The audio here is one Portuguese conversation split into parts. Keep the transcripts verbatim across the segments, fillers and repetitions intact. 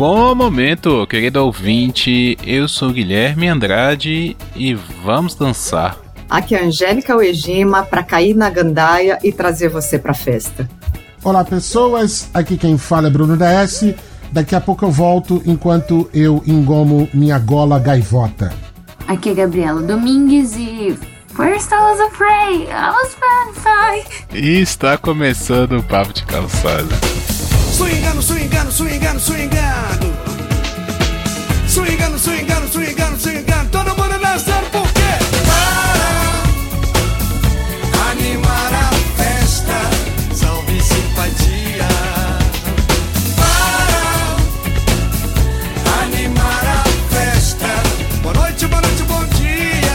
Bom momento, querido ouvinte. Eu sou Guilherme Andrade e vamos dançar. Aqui é a Angélica Uegima para cair na gandaia e trazer você pra festa. Olá, pessoas. Aqui quem fala é Bruno D S. Daqui a pouco eu volto enquanto eu engomo minha gola gaivota. Aqui é Gabriela Domingues e... First I was afraid, I was fine. E está começando o Papo de Calçada. Swingando, swingando, swingando, swingando. Swingando, swingando, swingando, swingando. Todo mundo dançando por quê? Para animar a festa, salve simpatia. Para animar a festa. Boa noite, boa noite, bom dia.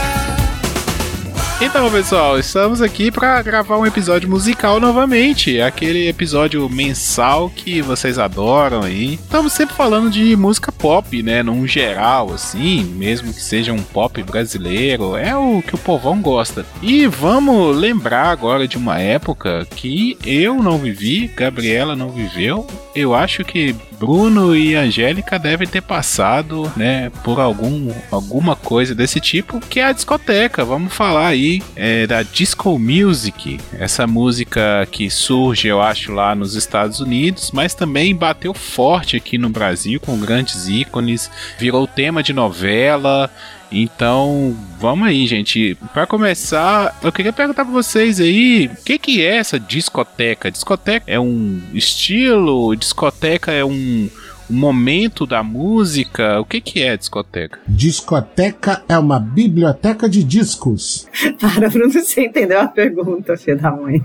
Então, pessoal, estamos aqui para gravar um episódio musical novamente, aquele episódio mensal que vocês adoram aí. Estamos sempre falando de música pop, né, num geral, assim, mesmo que seja um pop brasileiro, é o que o povão gosta. E vamos lembrar agora de uma época que eu não vivi, Gabriela não viveu, eu acho que Bruno e Angélica devem ter passado, né, por algum, alguma coisa desse tipo, que é a discoteca. Vamos falar aí é, da disco music, essa música que surge, eu acho, lá nos Estados Unidos, mas também bateu forte aqui no Brasil com grandes ícones, virou tema de novela. Então, vamos aí, gente. Para começar, eu queria perguntar para vocês aí, o que que é essa discoteca? Discoteca é um estilo? Discoteca é um, um momento da música? O que que é discoteca? Discoteca é uma biblioteca de discos. Para, Bruno, você entendeu a pergunta, filha da mãe.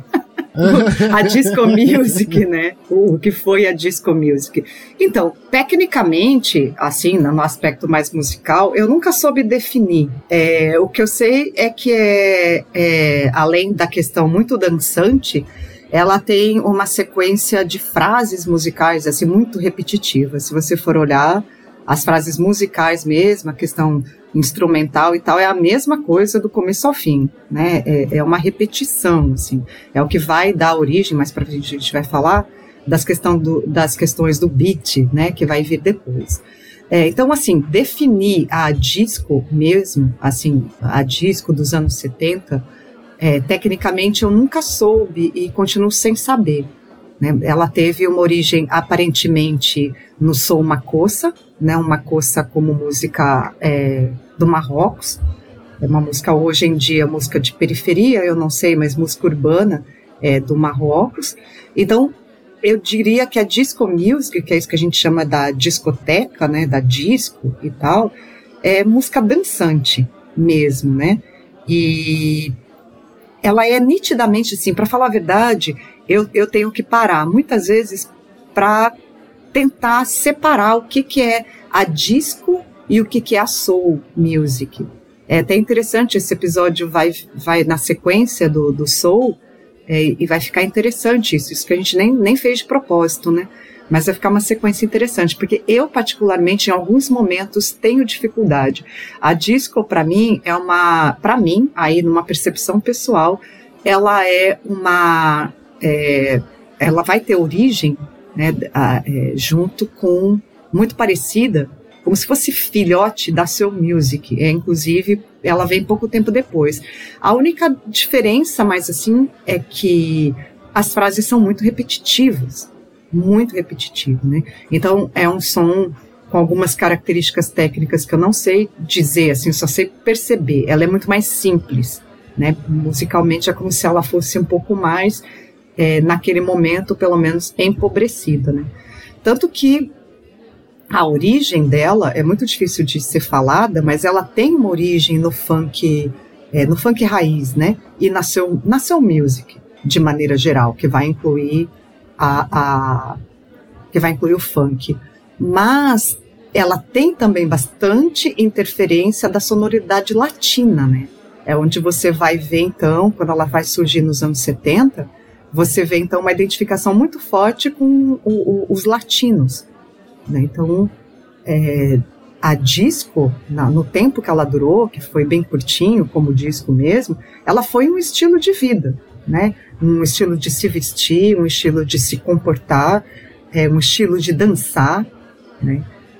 A disco music, né? O que foi a disco music? Então, tecnicamente, assim, no aspecto mais musical, eu nunca soube definir. É, o que eu sei é que, é, é, além da questão muito dançante, ela tem uma sequência de frases musicais, assim, muito repetitivas. Se você for olhar as frases musicais mesmo, a questão instrumental e tal, é a mesma coisa do começo ao fim, né? É, é uma repetição, assim. É o que vai dar origem, mais pra frente a gente vai falar, das, questão do, das questões do beat, né? Que vai vir depois. É, então, assim, definir a disco mesmo, assim, a disco dos anos setenta, é, tecnicamente eu nunca soube e continuo sem saber. Né? Ela teve uma origem aparentemente no soul makossa, né? Uma makossa como música é, do Marrocos, é uma música hoje em dia, música de periferia, eu não sei, mas música urbana é, do Marrocos. Então, eu diria que a disco music, que é isso que a gente chama da discoteca, né? Da disco e tal, é música dançante mesmo, né? E ela é nitidamente, assim, para falar a verdade, eu, eu tenho que parar muitas vezes para tentar separar o que, que é a disco e o que, que é a soul music. É até interessante, esse episódio vai, vai na sequência do, do soul, é, e vai ficar interessante isso, isso que a gente nem, nem fez de propósito, né? Mas vai ficar uma sequência interessante, porque eu, particularmente, em alguns momentos, tenho dificuldade. A disco, para mim, é uma... Para mim, aí, numa percepção pessoal, ela é uma... É, ela vai ter origem, né, a, é, junto com... Muito parecida, como se fosse filhote da soul music. É, inclusive, ela vem pouco tempo depois. A única diferença, mais assim, é que as frases são muito repetitivas. Muito repetitivo, né? Então, é um som com algumas características técnicas que eu não sei dizer, assim, só sei perceber. Ela é muito mais simples, né? Musicalmente é como se ela fosse um pouco mais, é, naquele momento, pelo menos, empobrecida, né? Tanto que a origem dela é muito difícil de ser falada, mas ela tem uma origem no funk, é, no funk raiz, né? E na soul, na soul music, de maneira geral, que vai incluir A, a, que vai incluir o funk, mas ela tem também bastante interferência da sonoridade latina, né? É onde você vai ver, então, quando ela vai surgir nos anos setenta, você vê, então, uma identificação muito forte com o, o, os latinos, né? Então, é, a disco, na, no tempo que ela durou, que foi bem curtinho, como disco mesmo, ela foi um estilo de vida, né? Um estilo de se vestir, um estilo de se comportar, é, um estilo de dançar, né?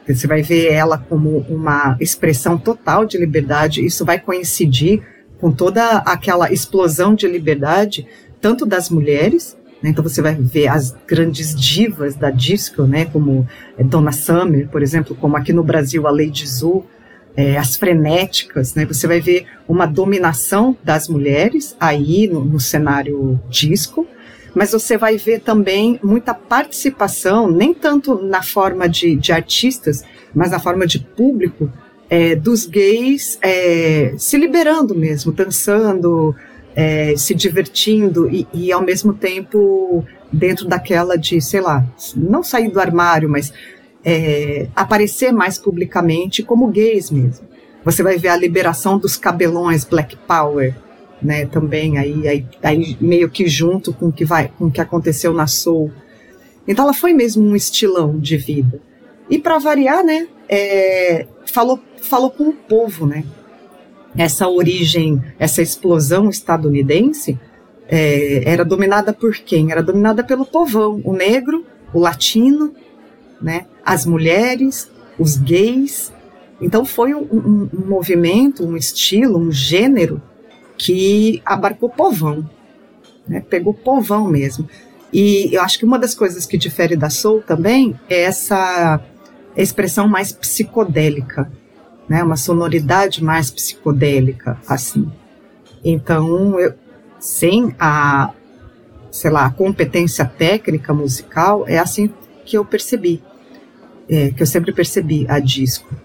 Você vai ver ela como uma expressão total de liberdade. Isso vai coincidir com toda aquela explosão de liberdade, tanto das mulheres, né? Então você vai ver as grandes divas da disco, né? Como Donna Summer, por exemplo, como aqui no Brasil a Lady Zu, é, as frenéticas, né? Você vai ver uma dominação das mulheres aí no, no cenário disco, mas você vai ver também muita participação, nem tanto na forma de, de artistas, mas na forma de público, é, dos gays é, se liberando mesmo, dançando, é, se divertindo e, e, ao mesmo tempo, dentro daquela de, sei lá, não sair do armário, mas é, aparecer mais publicamente como gays mesmo. Você vai ver a liberação dos cabelões Black Power, né, também aí, aí, aí meio que junto com o que, vai, com o que aconteceu na Soul. Então ela foi mesmo um estilão de vida. E para variar, né, é, falou, falou com o povo, né? Essa origem, essa explosão estadunidense é, era dominada por quem? Era dominada pelo povão, o negro, o latino, né, as mulheres, os gays. Então foi um, um, um movimento, um estilo, um gênero que abarcou povão, né? Pegou povão mesmo. E eu acho que uma das coisas que difere da Soul também é essa expressão mais psicodélica, né? Uma sonoridade mais psicodélica, assim. Então, eu, sem a, sei lá, a competência técnica musical, é assim que eu percebi, é, que eu sempre percebi a disco.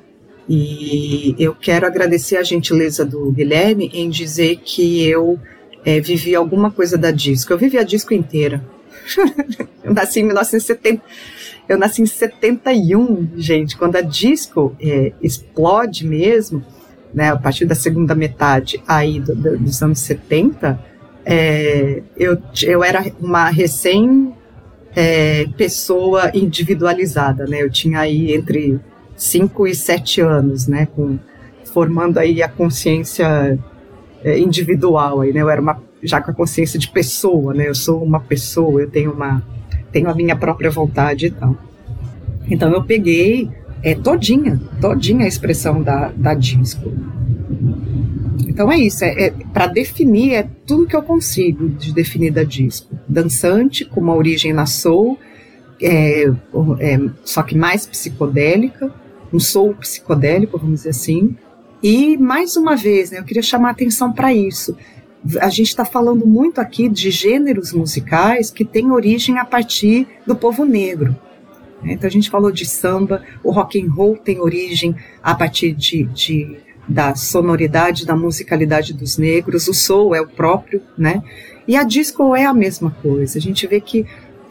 E eu quero agradecer a gentileza do Guilherme em dizer que eu é, vivi alguma coisa da disco. Eu vivi a disco inteira. Eu nasci em mil novecentos e setenta. Eu nasci em setenta e um, gente, quando a disco é, explode mesmo, né, a partir da segunda metade aí do, do, dos anos setenta, é, eu, eu era uma recém é, pessoa individualizada, né? Eu tinha aí entre cinco e sete anos, né, com, formando aí a consciência é, individual, aí, né, eu era uma, já com a consciência de pessoa, né, eu sou uma pessoa, eu tenho, uma, tenho a minha própria vontade e tal. Então eu peguei é, todinha, todinha a expressão da, da disco. Então é isso, é, é, para definir, é tudo que eu consigo de definir da disco. Dançante, com uma origem na soul, é, é, só que mais psicodélica, um soul psicodélico, vamos dizer assim. E, mais uma vez, né, eu queria chamar a atenção para isso. A gente está falando muito aqui de gêneros musicais que têm origem a partir do povo negro. Então, a gente falou de samba, o rock and roll tem origem a partir de, de, da sonoridade, da musicalidade dos negros, o soul é o próprio, né? E a disco é a mesma coisa. A gente vê que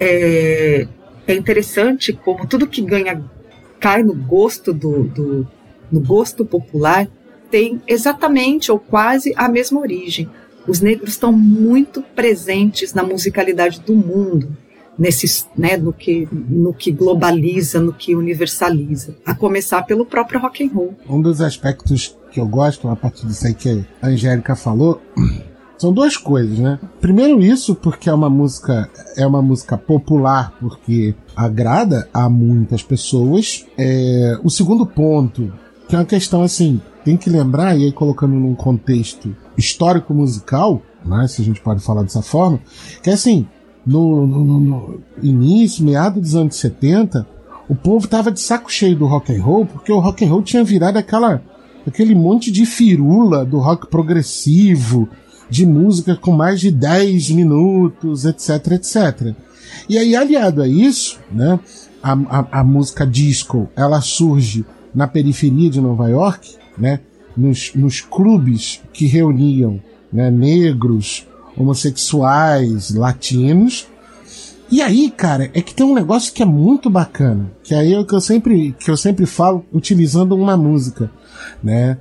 é, é interessante como tudo que ganha cai no gosto do, do no gosto popular tem exatamente ou quase a mesma origem. Os negros estão muito presentes na musicalidade do mundo, nesse, né, no, que, no que globaliza, no que universaliza, a começar pelo próprio rock and roll. Um dos aspectos que eu gosto, a partir disso aí que a Angélica falou, são duas coisas, né? Primeiro isso, porque é uma música, é uma música popular, porque agrada a muitas pessoas. É, o segundo ponto, que é uma questão assim, tem que lembrar, e aí colocando num contexto histórico-musical, né, se a gente pode falar dessa forma, que é assim, no, no, no início, meado dos anos setenta, o povo tava de saco cheio do rock and roll, porque o rock and roll tinha virado aquela, aquele monte de firula do rock progressivo, de música com mais de dez minutos, etc, etcétera. E aí, aliado a isso, né, a, a, a música disco, ela surge na periferia de Nova York, né, nos, nos clubes que reuniam, né, negros, homossexuais, latinos. E aí, cara, é que tem um negócio que é muito bacana, que aí é o que eu sempre, que eu sempre falo utilizando uma música, né,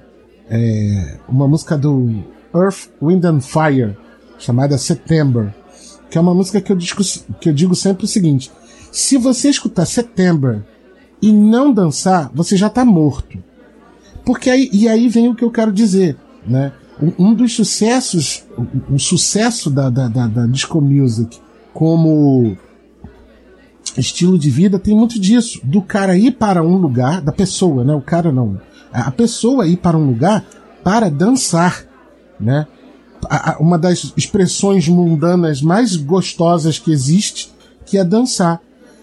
é, uma música do Earth, Wind and Fire, chamada September, que é uma música que eu, digo, que eu digo sempre o seguinte: se você escutar September e não dançar, você já tá morto. Porque aí, e aí vem o que eu quero dizer, né? Um, um dos sucessos, um, um sucesso da, da, da, da disco music como estilo de vida tem muito disso, do cara ir para um lugar, da pessoa, né? O cara não. A pessoa ir para um lugar para dançar, né? Uma das expressões mundanas mais gostosas que existe, que é dançar.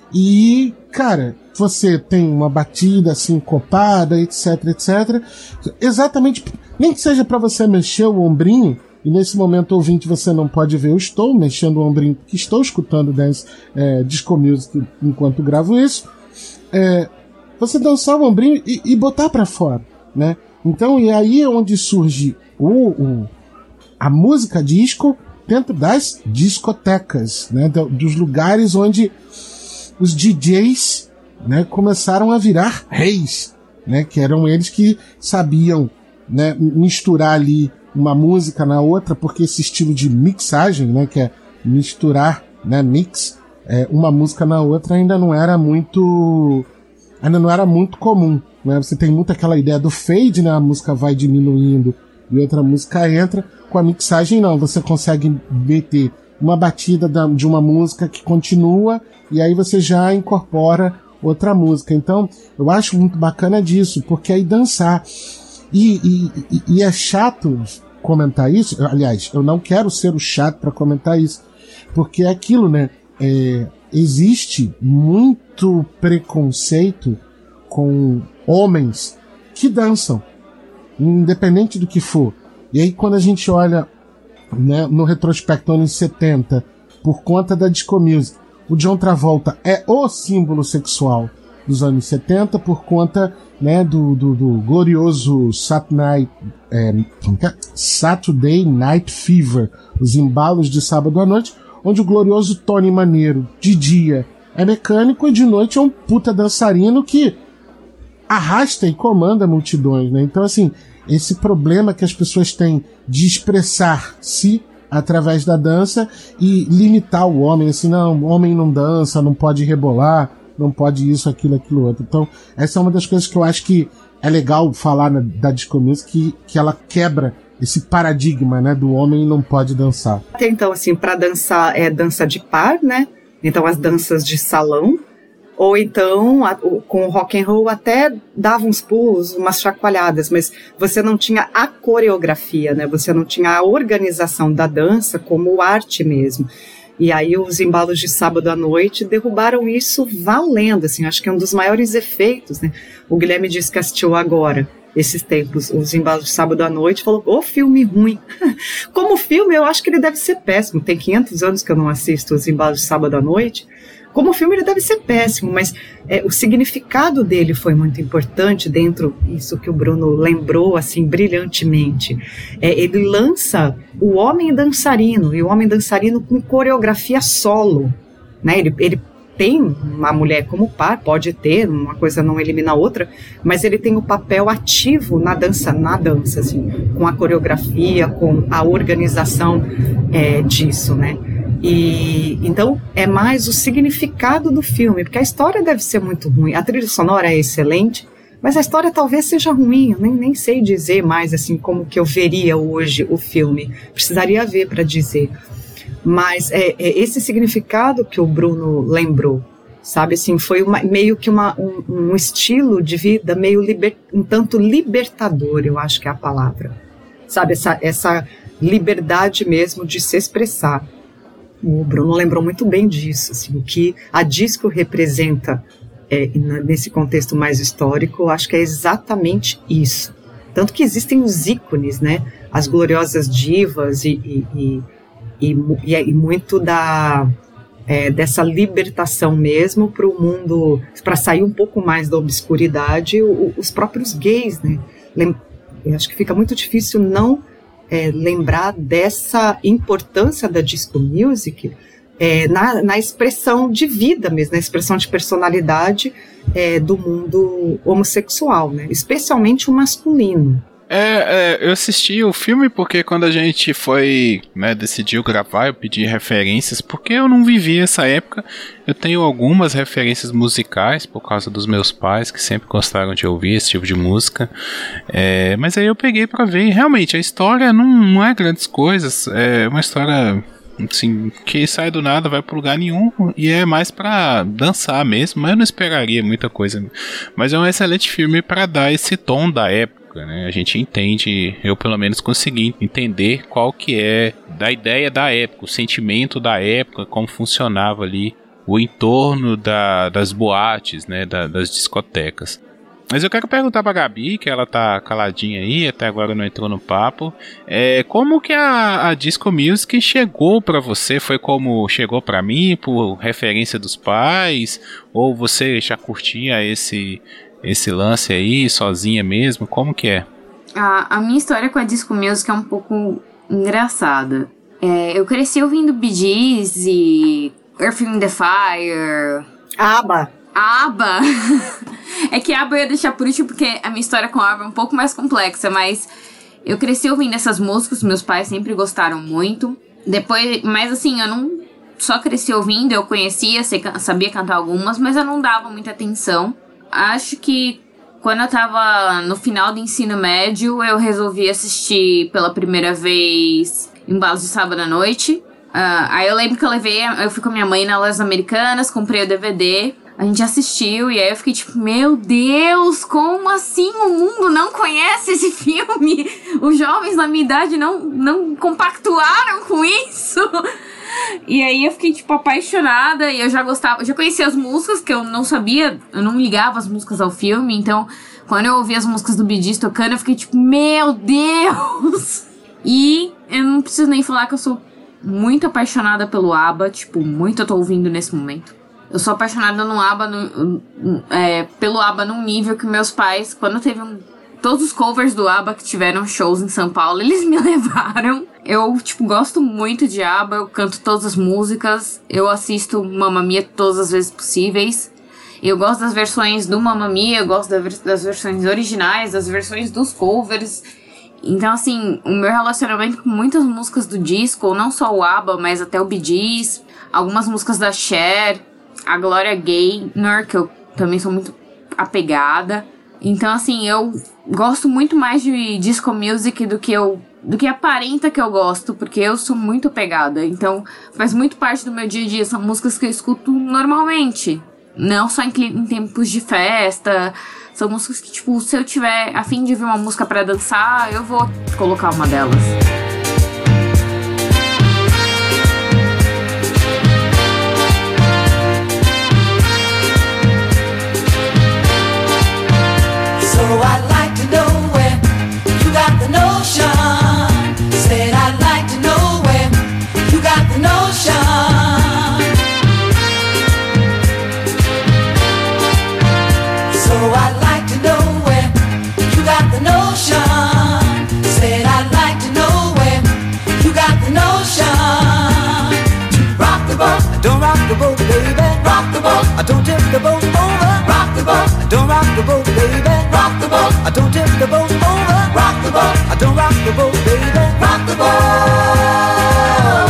E, cara, você tem uma batida sincopada, etc, etcétera. Exatamente, nem que seja para você mexer o ombrinho, e nesse momento, ouvinte, você não pode ver, eu estou mexendo o ombrinho, que estou escutando dance, é, disco music enquanto gravo isso. É, você dançar o ombrinho e, e botar para fora, né? Então, e aí é onde surge o, o, a música disco dentro das discotecas, né? Dos lugares onde os D Js, né, começaram a virar reis, né? Que eram eles que sabiam, né, misturar ali uma música na outra, porque esse estilo de mixagem, né, que é misturar, né, mix, é, uma música na outra ainda não era muito ainda não era muito comum, né? Você tem muito aquela ideia do fade, né, a música vai diminuindo e outra música entra. Com a mixagem não, você consegue meter uma batida da, de uma música que continua e aí você já incorpora outra música. Então eu acho muito bacana disso, porque aí dançar E, e, e é chato comentar isso. Aliás, eu não quero ser o chato para comentar isso, porque é aquilo, né? É, existe muito preconceito com homens que dançam, independente do que for. E aí, quando a gente olha, né, no retrospecto anos setenta, por conta da disco music, o John Travolta é o símbolo sexual dos anos setenta por conta, né, do, do, do glorioso Saturday, é, Saturday Night Fever, os embalos de sábado à noite, onde o glorioso Tony Maneiro de dia é mecânico e de noite é um puta dançarino que arrasta e comanda multidões, né? Então, assim, esse problema que as pessoas têm de expressar-se através da dança e limitar o homem, assim, não, o homem não dança, não pode rebolar, não pode isso, aquilo, aquilo outro. Então, essa é uma das coisas que eu acho que é legal falar na, da disco music, que, que ela quebra esse paradigma, né, do homem não pode dançar. Então, assim, para dançar é dança de par, né? Então, as danças de salão, ou então, a, o, com o rock and roll até dava uns pulos, umas chacoalhadas, mas você não tinha a coreografia, né? Você não tinha a organização da dança como arte mesmo. E aí os embalos de sábado à noite derrubaram isso valendo, assim, acho que é um dos maiores efeitos, né? O Guilherme disse que assistiu agora, esses tempos, os embalos de sábado à noite, falou, ô, filme ruim. Como filme, eu acho que ele deve ser péssimo, tem quinhentos anos que eu não assisto os embalos de sábado à noite. Como filme ele deve ser péssimo, mas é, o significado dele foi muito importante dentro disso que o Bruno lembrou assim brilhantemente. É, ele lança o homem dançarino, e o homem dançarino com coreografia solo, né? Ele, ele tem uma mulher como par, pode ter, uma coisa não elimina a outra, mas ele tem o papel ativo na dança, na dança, assim, com a coreografia, com a organização é, disso, né? E então é mais o significado do filme, porque a história deve ser muito ruim, a trilha sonora é excelente, mas a história talvez seja ruim, eu nem, nem sei dizer mais assim como que eu veria hoje o filme, precisaria ver para dizer, mas é, é esse significado que o Bruno lembrou, sabe, assim, foi uma, meio que uma, um, um estilo de vida meio liber, um tanto libertador, eu acho que é a palavra, sabe, essa, essa liberdade mesmo de se expressar. O Bruno lembrou muito bem disso, assim, o que a disco representa é, nesse contexto mais histórico, acho que é exatamente isso. Tanto que existem os ícones, né? As gloriosas divas e, e, e, e, e muito da, é, dessa libertação mesmo para o mundo, para sair um pouco mais da obscuridade, o, os próprios gays, né? Lem- acho que fica muito difícil não É, lembrar dessa importância da disco music é, na, na expressão de vida mesmo, na expressão de personalidade é, do mundo homossexual, né? Especialmente o masculino. É, é, eu assisti o filme porque quando a gente foi, né, decidiu gravar, eu pedi referências, porque eu não vivi essa época. Eu tenho algumas referências musicais por causa dos meus pais, que sempre gostaram de ouvir esse tipo de música, é, mas aí eu peguei pra ver, e realmente a história não, não é grandes coisas, é uma história assim, que sai do nada, vai pro lugar nenhum, e é mais pra dançar mesmo, mas eu não esperaria muita coisa. Mas é um excelente filme pra dar esse tom da época, né? A gente entende, eu pelo menos consegui entender qual que é da ideia da época, o sentimento da época, como funcionava ali o entorno da, das boates, né, da, das discotecas. Mas eu quero perguntar pra Gabi, que ela tá caladinha aí, até agora não entrou no papo, é, como que a, a Disco Music chegou pra você? Foi como chegou pra mim, por referência dos pais? Ou você já curtia esse, esse lance aí, sozinha mesmo? Como que é? A, a minha história com a Disco Music é um pouco engraçada. É, eu cresci ouvindo Bee Gees e Earth, Wind and Fire. ABBA. ABBA. É que ABBA eu ia deixar por último porque a minha história com ABBA é um pouco mais complexa, mas eu cresci ouvindo essas músicas, meus pais sempre gostaram muito. Depois, mas assim, eu não só cresci ouvindo, eu conhecia, sei, sabia cantar algumas, mas eu não dava muita atenção. Acho que quando eu tava no final do ensino médio, eu resolvi assistir pela primeira vez Embalos de Sábado à Noite. Uh, aí eu lembro que eu levei, eu fui com a minha mãe nas lojas americanas, comprei o D V D, a gente assistiu e aí eu fiquei tipo, meu Deus, como assim o mundo não conhece esse filme? Os jovens da minha idade não, não compactuaram com isso? E aí eu fiquei tipo apaixonada e eu já gostava, eu já conhecia as músicas que eu não sabia, eu não ligava as músicas ao filme, então quando eu ouvi as músicas do Bee Gees tocando eu fiquei tipo, meu Deus! E eu não preciso nem falar que eu sou muito apaixonada pelo ABBA, tipo, muito eu tô ouvindo nesse momento. Eu sou apaixonada no ABBA, no, é, pelo ABBA num nível que meus pais, quando teve um, todos os covers do ABBA que tiveram shows em São Paulo, eles me levaram. Eu, tipo, gosto muito de ABBA, eu canto todas as músicas, eu assisto Mamma Mia todas as vezes possíveis. Eu gosto das versões do Mamma Mia, eu gosto das versões originais, das versões dos covers. Então, assim, o meu relacionamento com muitas músicas do disco, não só o ABBA, mas até o Bee Gees, algumas músicas da Cher, a Gloria Gaynor, que eu também sou muito apegada. Então, assim, eu gosto muito mais de disco music do que eu do que aparenta que eu gosto, porque eu sou muito apegada. Então, faz muito parte do meu dia a dia, são músicas que eu escuto normalmente, não só em, em tempos de festa. São músicas que, tipo, se eu tiver a fim de ouvir uma música pra dançar, eu vou colocar uma delas. So I'd like to know where you got the notion. Said I'd like to know where you got the notion. So I'd like to know where you got the notion. Said I'd like to know where you got the notion. Rock the boat, don't rock the boat, baby. Rock the boat, don't tip the boat over. Rock the boat, don't rock the boat, baby. Rock the boat, don't tip the boat over. Rock the boat, don't rock the boat, baby. Rock the boat.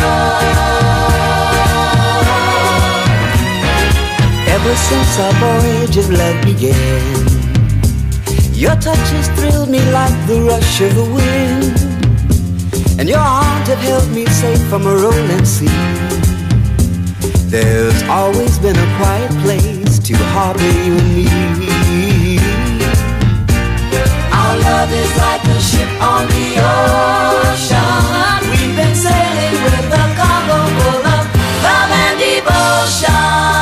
Ever since our voyage of love began, your touch has thrilled me like the rush of the wind, and your arms have held me safe from a rolling sea. There's always been a quiet place to harbor you and me. Our love is like a ship on the ocean. We've been sailing with a cargo full of love and devotion.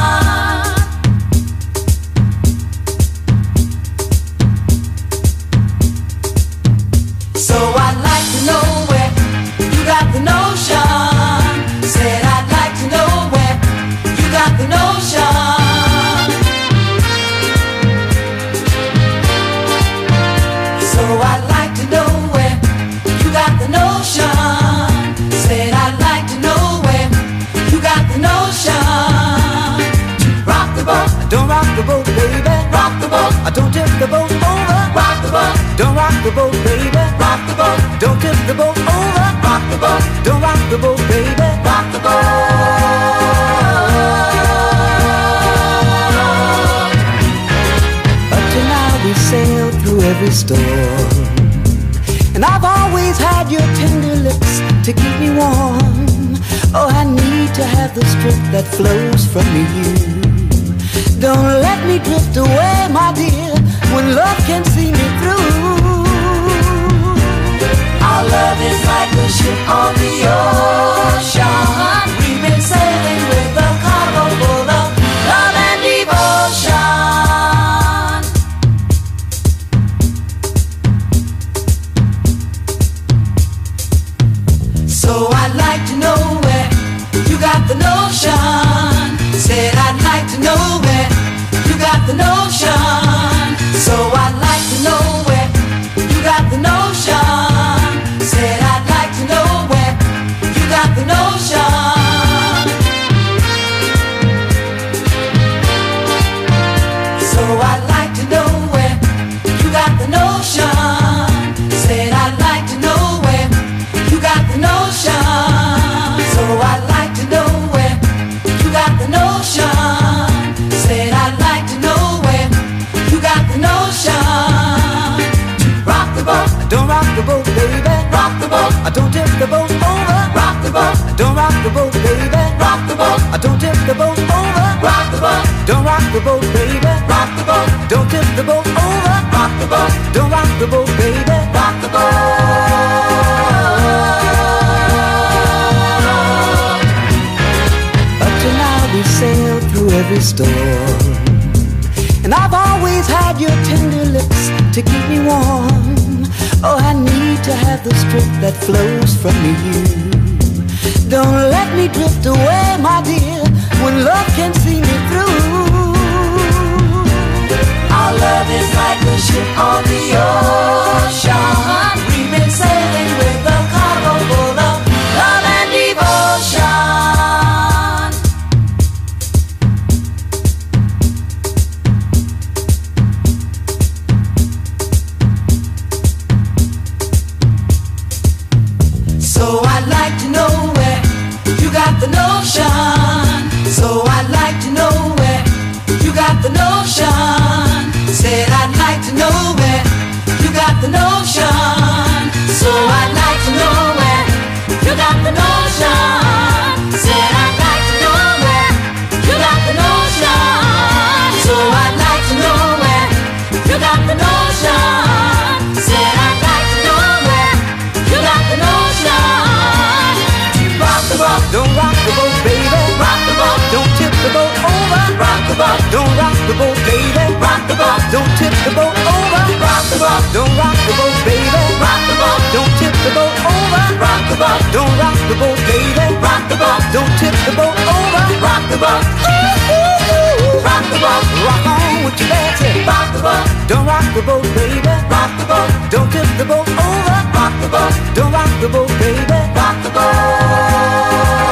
So I'd like to know where you got the notion. Said I'd like to know where you got the notion. So I'd like to know where you got the notion. Said I'd like to know where you got the notion. Rock the boat, don't rock the boat, baby. Rock the boat, don't tip the boat over. Rock the boat, don't rock the boat, baby. Rock the boat, don't tip the boat over. Rock the boat, don't rock the boat, baby. Rock the boat. Up to now we sailed through every storm, and I've always had your tender lips to keep me warm. need to have the strength that flows from you. Don't let me drift away, my dear, when love can see me through. Our love is like a ship on the ocean. We've been sailing with a cargo full of love and devotion. So I'd like to know where you got the notion. Said I'd like to know where you got the notion. So I'd like to know where you got the notion. Said I'd like to know where you got the notion. So I'd like to know where you got the notion. Said I'd like to know where you got the notion. So I'd like to know where you got the notion. Said I'd like to know where you got the notion. Rock the boat, don't rock the boat, baby. Rock the boat, don't tip the boat over. Rock the boat, don't rock the boat, baby. Rock the boat, don't tip the boat over. Rock the boat, don't rock the boat, baby. Rock the boat, don't tip the boat over. Rock the boat, don't rock the boat, baby. Rock the boat. Up to now we sailed through every storm, and I've always had your tender lips to keep me warm. Oh, I need to have the strength that flows from you. Don't let me drift away, my dear, when love can see me through. Our love is like a ship on the ocean. We've been sailing with a cargo full of love and devotion. So I'd like to know where you got the notion. So I'd like to know where you got the notion. Said I'd like to know where you got the notion. So I'd like to know where you got the notion. Said I'd like to know where you got the notion. So I'd like to know where you got the notion. Said I'd like to know where you got the notion. Rock the boat, don't rock the boat, baby. Rock the boat, don't tip the boat over. Rock the boat, don't rock the boat, baby. Rock the boat, don't tip the boat over. Rock the boat, don't rock the boat, baby. Rock the boat, don't tip the boat over. Rock the boat, don't rock the boat, baby. Rock the boat, don't tip the boat over. Rock the boat, ooh, ooh, ooh. Rock the boat, rock on with your dancing. Rock the boat, don't rock the boat, baby. Rock the boat, don't tip the boat over. Rock the boat, don't rock the boat, baby. Rock the boat.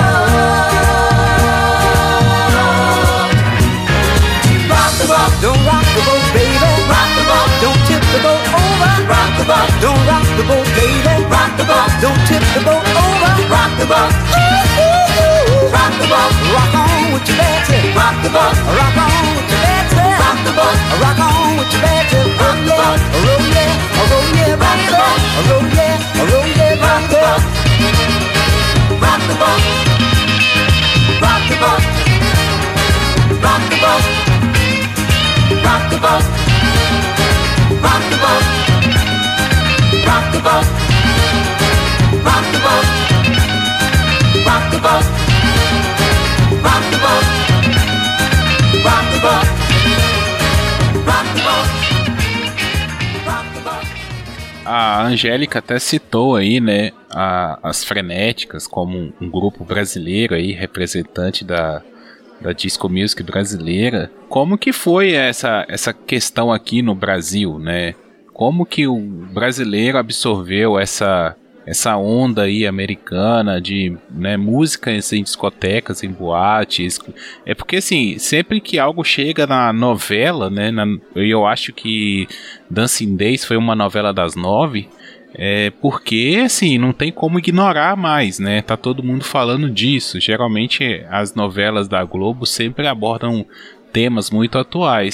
Don't rock the boat, baby. Rock the boat. Don't tip the boat over. Rock the boat. Don't rock the boat, baby. Rock the boat. Don't tip the boat over. Rock the boat. Ooh, ooh, ooh. Rock the boat. Rock on with your dancing. Rock the boat. Rock on with your dancing. Rock the boat. Rock on with your dancing. Rock the boat. Roll yeah, roll yeah, rock the boat. Roll yeah, roll yeah, rock the boat. Rock the boat. Rock the boat. Rock the boat. Rock the boat, rock the boat, rock the boat, rock the boat, rock the boat, rock the boat, rock the boat, rock the boat, rock the boat. A Angélica até citou aí, né, a, as Frenéticas como um, um grupo brasileiro aí, representante da da disco music brasileira. Como que foi essa, essa questão aqui no Brasil, né? Como que o brasileiro absorveu essa, essa onda aí americana de, né, música em discotecas, em boates? É porque, assim, sempre que algo chega na novela, né, na, eu acho que Dancing Days foi uma novela das nove, é porque, assim, não tem como ignorar mais, né? Tá todo mundo falando disso. Geralmente as novelas da Globo sempre abordam temas muito atuais.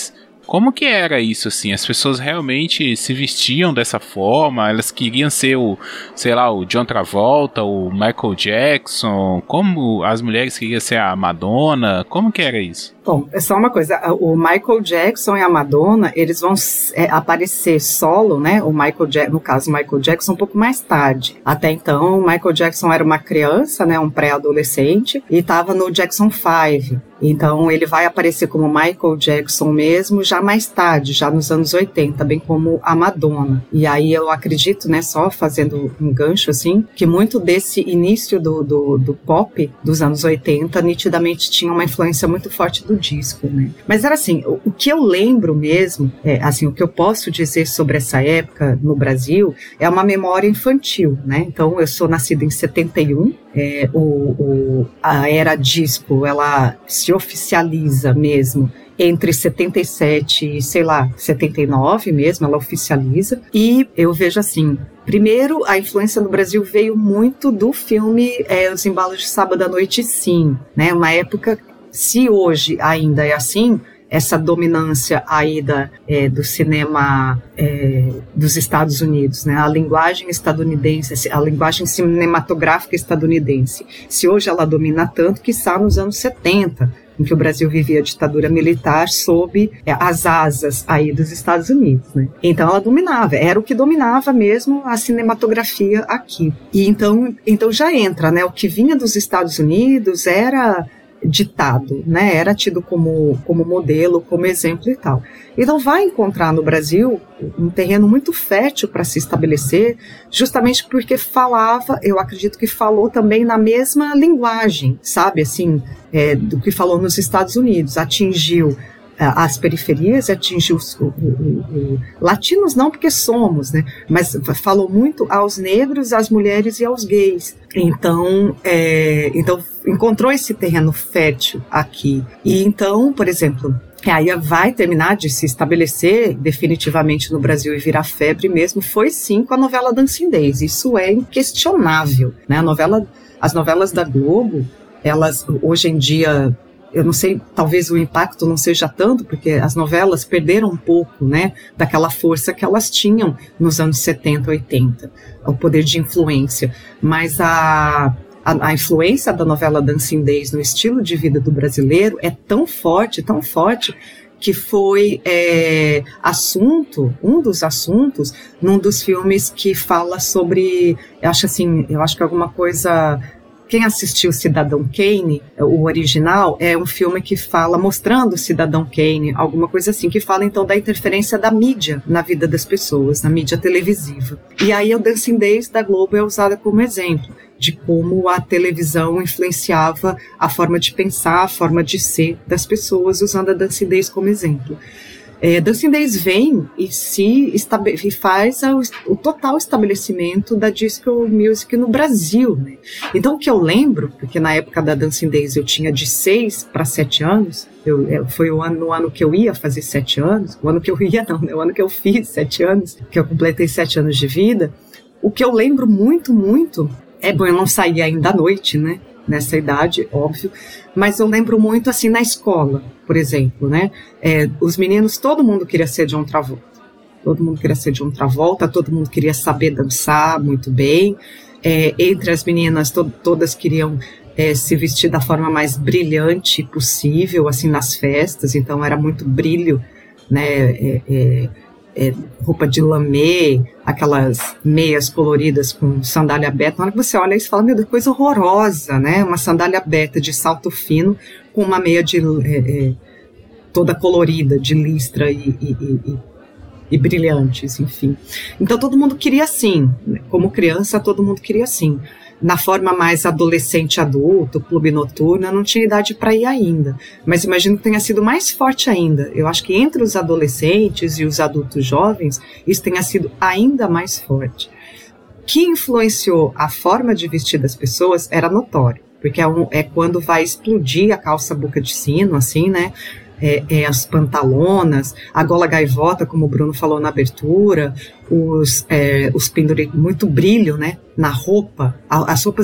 Como que era isso, assim? As pessoas realmente se vestiam dessa forma? Elas queriam ser o, sei lá, o John Travolta, o Michael Jackson? Como as mulheres queriam ser a Madonna? Como que era isso? Bom, é só uma coisa, o Michael Jackson e a Madonna, eles vão é, aparecer solo, né, o Michael ja- no caso o Michael Jackson, um pouco mais tarde. Até então, o Michael Jackson era uma criança, né, um pré-adolescente, e estava no Jackson five. Então, ele vai aparecer como Michael Jackson mesmo já mais tarde, já nos anos oitenta, bem como a Madonna. E aí eu acredito, né, só fazendo um gancho assim, que muito desse início do, do, do pop dos anos oitenta, nitidamente tinha uma influência muito forte do disco, né? Mas era assim, o, o que eu lembro mesmo, é, assim, o que eu posso dizer sobre essa época no Brasil é uma memória infantil, né? Então, eu sou nascida em setenta e um, é, o, o, a era disco, ela se oficializa mesmo entre setenta e sete e, sei lá, setenta e nove mesmo, ela oficializa. E eu vejo assim, primeiro, a influência no Brasil veio muito do filme é, Os Embalos de Sábado à Noite, sim, né? Uma época, se hoje ainda é assim, essa dominância aí da, é, do cinema é, dos Estados Unidos, né? A linguagem estadunidense, a linguagem cinematográfica estadunidense. Se hoje ela domina tanto que está nos anos setenta, em que o Brasil vivia a ditadura militar sob é, as asas aí dos Estados Unidos, né? Então ela dominava, era o que dominava mesmo a cinematografia aqui. E então, então já entra, né? O que vinha dos Estados Unidos era ditado, né? Era tido como, como modelo, como exemplo e tal. Então vai encontrar no Brasil um terreno muito fértil para se estabelecer, justamente porque falava, eu acredito que falou também na mesma linguagem, sabe, assim, é, do que falou nos Estados Unidos, atingiu as periferias, atingiu os o, o, o, latinos não porque somos, né, mas falou muito aos negros, às mulheres e aos gays. Então, é, então encontrou esse terreno fértil aqui. E então, por exemplo, aí vai terminar de se estabelecer definitivamente no Brasil e virar febre mesmo, foi sim com a novela Dancing-Days. Isso é inquestionável, né? A novela, as novelas da Globo, elas hoje em dia, eu não sei, talvez o impacto não seja tanto, porque as novelas perderam um pouco, né, daquela força que elas tinham nos anos setenta, oitenta, o poder de influência, mas a, a, a influência da novela Dancing-Days no estilo de vida do brasileiro é tão forte, tão forte, que foi é, assunto, um dos assuntos, num dos filmes que fala sobre, eu acho assim, eu acho que alguma coisa... Quem assistiu Cidadão Kane, o original, é um filme que fala, mostrando o Cidadão Kane, alguma coisa assim, que fala então da interferência da mídia na vida das pessoas, na mídia televisiva. E aí o Dancing-Days da Globo é usada como exemplo de como a televisão influenciava a forma de pensar, a forma de ser das pessoas, usando a Dancing-Days como exemplo. É, Dancing-Days vem e se estabe- e faz a, o total estabelecimento da disco music no Brasil, né? Então o que eu lembro, porque na época da Dancing-Days eu tinha de seis para sete anos, eu, eu, foi o ano, no ano que eu ia fazer sete anos, o ano que eu ia não, né? O ano que eu fiz sete anos, que eu completei sete anos de vida. O que eu lembro muito, muito, é bom, eu não saía ainda à noite, né? Nessa idade, óbvio, mas eu lembro muito assim na escola, por exemplo, né? É, os meninos, todo mundo queria ser John Travolta, todo mundo queria ser John Travolta, todo mundo queria saber dançar muito bem. É, entre as meninas, to- todas queriam é, se vestir da forma mais brilhante possível, assim, nas festas, então era muito brilho, né? É, é, É, roupa de lamê, aquelas meias coloridas com sandália aberta. Na hora que você olha isso, fala, meu Deus, coisa horrorosa, né? Uma sandália aberta de salto fino com uma meia de, é, é, toda colorida, de listra e, e, e, e brilhantes, enfim. Então todo mundo queria assim, como criança todo mundo queria assim. Na forma mais adolescente adulto, clube noturno, eu não tinha idade para ir ainda, mas imagino que tenha sido mais forte ainda. Eu acho que entre os adolescentes e os adultos jovens, isso tenha sido ainda mais forte. O que influenciou a forma de vestir das pessoas era notório, porque é, um, é quando vai explodir a calça boca de sino, assim, né? É, é, as pantalonas, a gola gaivota, como o Bruno falou na abertura, os, é, os penduricos, muito brilho, né, na roupa, a, as roupas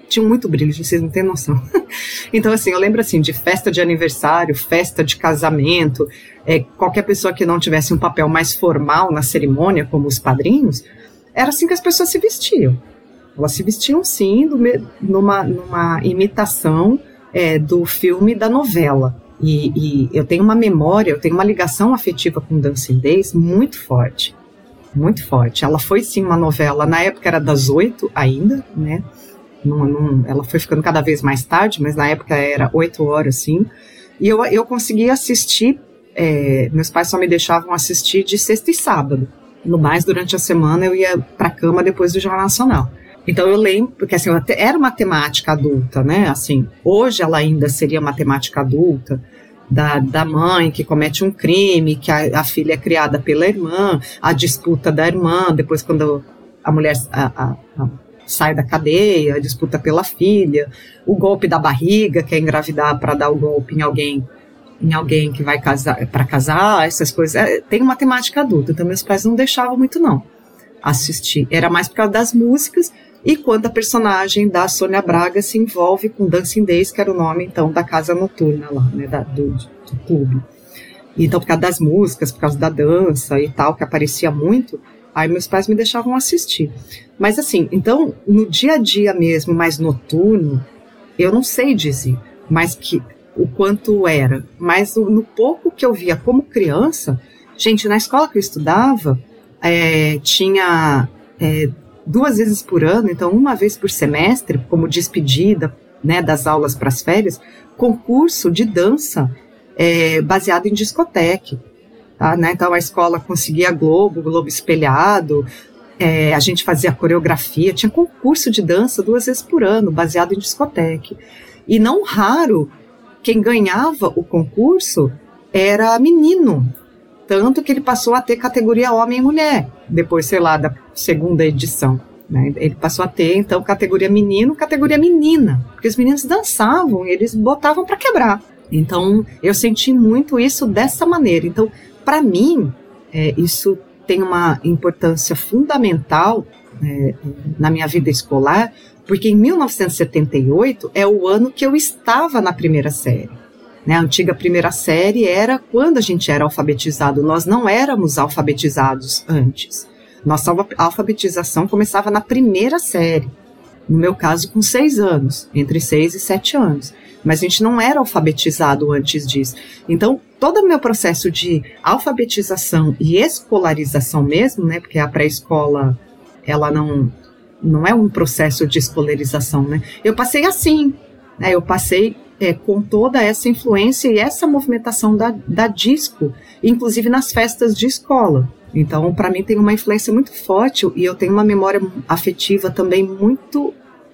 tinham muito brilho, vocês não têm noção. Então, assim, eu lembro, assim, de festa de aniversário, festa de casamento, é, qualquer pessoa que não tivesse um papel mais formal na cerimônia, como os padrinhos, era assim que as pessoas se vestiam. Elas se vestiam, sim, do, numa, numa imitação é, do filme, da novela. E, e eu tenho uma memória, eu tenho uma ligação afetiva com Dancing Days muito forte. Muito forte. Ela foi, sim, uma novela, na época era das oito ainda, né? Não, não, ela foi ficando cada vez mais tarde, mas na época era oito horas, sim. E eu, eu conseguia assistir, é, meus pais só me deixavam assistir de sexta e sábado. No mais, durante a semana, eu ia pra cama depois do Jornal Nacional. Então eu lembro, porque assim, era uma temática adulta, né? Assim, hoje ela ainda seria uma temática adulta, da, da mãe que comete um crime, que a, a filha é criada pela irmã, a disputa da irmã, depois quando a mulher a, a, a, sai da cadeia, a disputa pela filha, o golpe da barriga, que é engravidar para dar o golpe em alguém, em alguém que vai casar, para casar, essas coisas. É, tem uma temática adulta, então meus pais não deixavam muito não assistir. Era mais por causa das músicas. E quando a personagem da Sônia Braga se envolve com Dancing Days, que era o nome, então, da casa noturna lá, né, da, do, do clube. Então, por causa das músicas, por causa da dança e tal, que aparecia muito, aí meus pais me deixavam assistir. Mas assim, então, no dia a dia mesmo, mais noturno, eu não sei dizer, mas que, o quanto era. Mas no, no pouco que eu via como criança, gente, na escola que eu estudava, é, tinha... É, duas vezes por ano, então uma vez por semestre, como despedida, né, das aulas para as férias, concurso de dança é, baseado em discoteque. Tá, né? Então a escola conseguia Globo, Globo espelhado, é, a gente fazia coreografia, tinha concurso de dança duas vezes por ano, baseado em discoteque. E não raro, quem ganhava o concurso era menino, tanto que ele passou a ter categoria homem e mulher, depois, sei lá, da segunda edição. Né? Ele passou a ter, então, categoria menino, categoria menina, porque os meninos dançavam e eles botavam para quebrar. Então, eu senti muito isso dessa maneira. Então, para mim, é, isso tem uma importância fundamental é, na minha vida escolar, porque em mil novecentos e setenta e oito é o ano que eu estava na primeira série. Né, a antiga primeira série era quando a gente era alfabetizado, nós não éramos alfabetizados antes. Nossa alfabetização começava na primeira série, no meu caso com seis anos, entre seis e sete anos. Mas a gente não era alfabetizado antes disso. Então, todo o meu processo de alfabetização e escolarização mesmo, né, porque a pré-escola, ela não, não é um processo de escolarização, né? Eu passei assim, né, eu passei... É, com toda essa influência e essa movimentação da, da disco, inclusive nas festas de escola. Então, para mim, tem uma influência muito forte e eu tenho uma memória afetiva também muito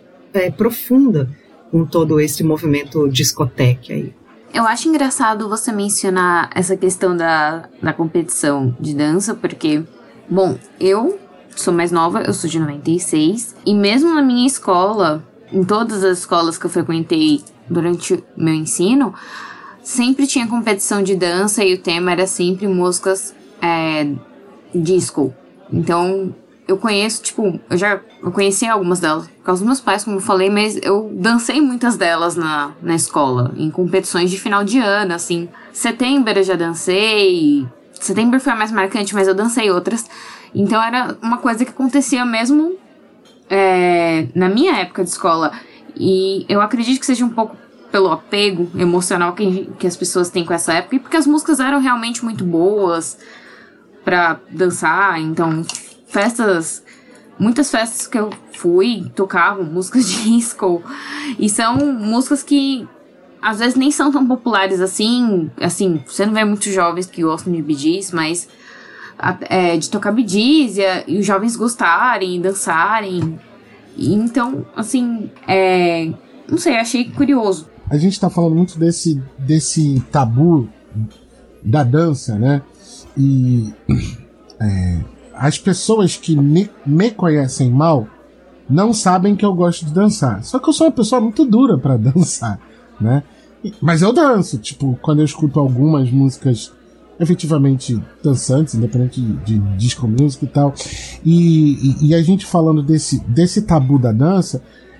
é, profunda com todo esse movimento discoteque aí. Eu acho engraçado você mencionar essa questão da, da competição de dança, porque, bom, eu sou mais nova, eu sou de noventa e seis, e mesmo na minha escola, em todas as escolas que eu frequentei durante o meu ensino, sempre tinha competição de dança e o tema era sempre músicas é, disco. Então, eu conheço, tipo, eu já eu conheci algumas delas por causa dos meus pais, como eu falei, mas eu dancei muitas delas na, na escola, em competições de final de ano, assim. Setembro eu já dancei, setembro foi a mais marcante, mas eu dancei outras. Então, era uma coisa que acontecia mesmo é, na minha época de escola. E eu acredito que seja um pouco pelo apego emocional que, que as pessoas têm com essa época, e porque as músicas eram realmente muito boas pra dançar. Então, festas, muitas festas que eu fui tocavam músicas de disco, e são músicas que às vezes nem são tão populares assim. Assim, você não vê muitos jovens que gostam de Bee Gees, mas é, de tocar Bee Gees e, e os jovens gostarem, dançarem. Então, assim, é, não sei, achei curioso. A gente tá falando muito desse, desse tabu da dança, né? E é, as pessoas que me, me conhecem mal não sabem que eu gosto de dançar. Só que eu sou uma pessoa muito dura pra dançar, né? E, mas eu danço, tipo, quando eu escuto algumas músicas efetivamente dançantes, independente de, de disco music e tal. E, e, e a gente falando desse, desse tabu da dança,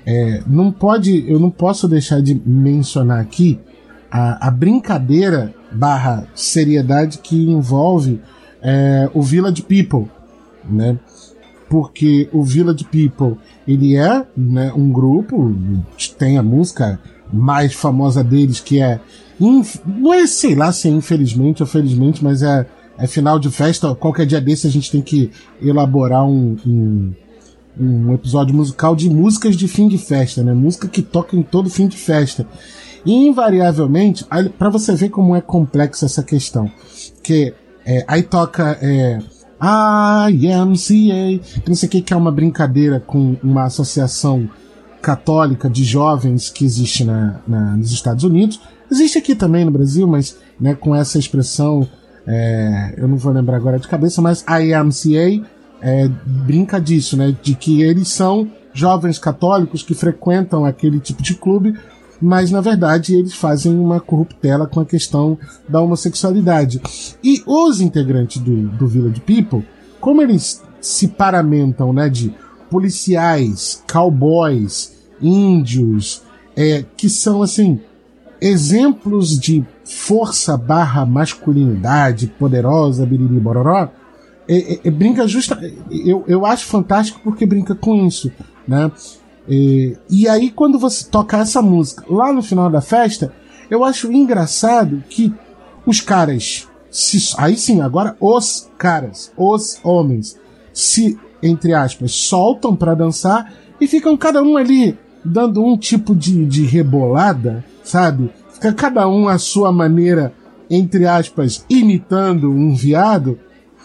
É, não pode, eu não posso deixar de mencionar aqui a, a brincadeira barra seriedade que envolve é, o Village People, né? Porque o Village People, ele é, né, um grupo, tem a música mais famosa deles, que é, inf, não é, sei lá se é infelizmente ou felizmente, mas é, é final de festa. Qualquer dia desse a gente tem que elaborar um, um, um episódio musical de músicas de fim de festa, né? Música que toca em todo fim de festa. E invariavelmente, para você ver como é complexa essa questão, que é, aí toca é, I M C A, não sei o que, que é uma brincadeira com uma associação católica de jovens que existe na, na, nos Estados Unidos, existe aqui também no Brasil, mas, né, com essa expressão, é, eu não vou lembrar agora de cabeça, mas I M C A é, brinca disso, né, de que eles são jovens católicos que frequentam aquele tipo de clube, mas na verdade eles fazem uma corruptela com a questão da homossexualidade. E os integrantes do, do Village People, como eles se paramentam, né, de policiais, cowboys, índios, é, que são assim exemplos de força barra masculinidade poderosa, biriri bororó, é, é, é, brinca justa, eu, eu acho fantástico porque brinca com isso, né? E, e aí quando você toca essa música lá no final da festa, eu acho engraçado que os caras se, aí sim, agora os caras, os homens se, entre aspas, soltam pra dançar e ficam cada um ali dando um tipo de, de rebolada, sabe? Fica cada um à sua maneira, entre aspas, imitando um viado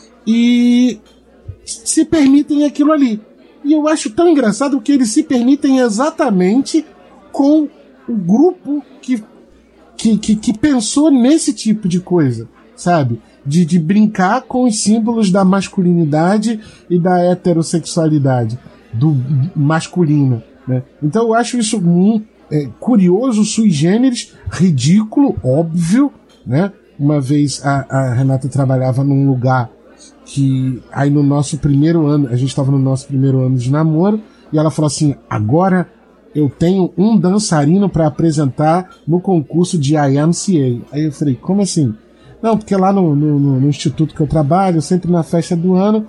e se permitem aquilo ali. E eu acho tão engraçado que eles se permitem exatamente com o grupo que, que, que, que pensou nesse tipo de coisa, sabe? De, de brincar com os símbolos da masculinidade e da heterossexualidade, do masculino, né? Então eu acho isso muito é, curioso, sui generis, ridículo, óbvio, né? Uma vez a, a Renata trabalhava num lugar que aí no nosso primeiro ano, a gente estava no nosso primeiro ano de namoro, e ela falou assim: agora eu tenho um dançarino para apresentar no concurso de I M C A. Aí eu falei, como assim? Não, porque lá no, no, no instituto que eu trabalho, sempre na festa do ano,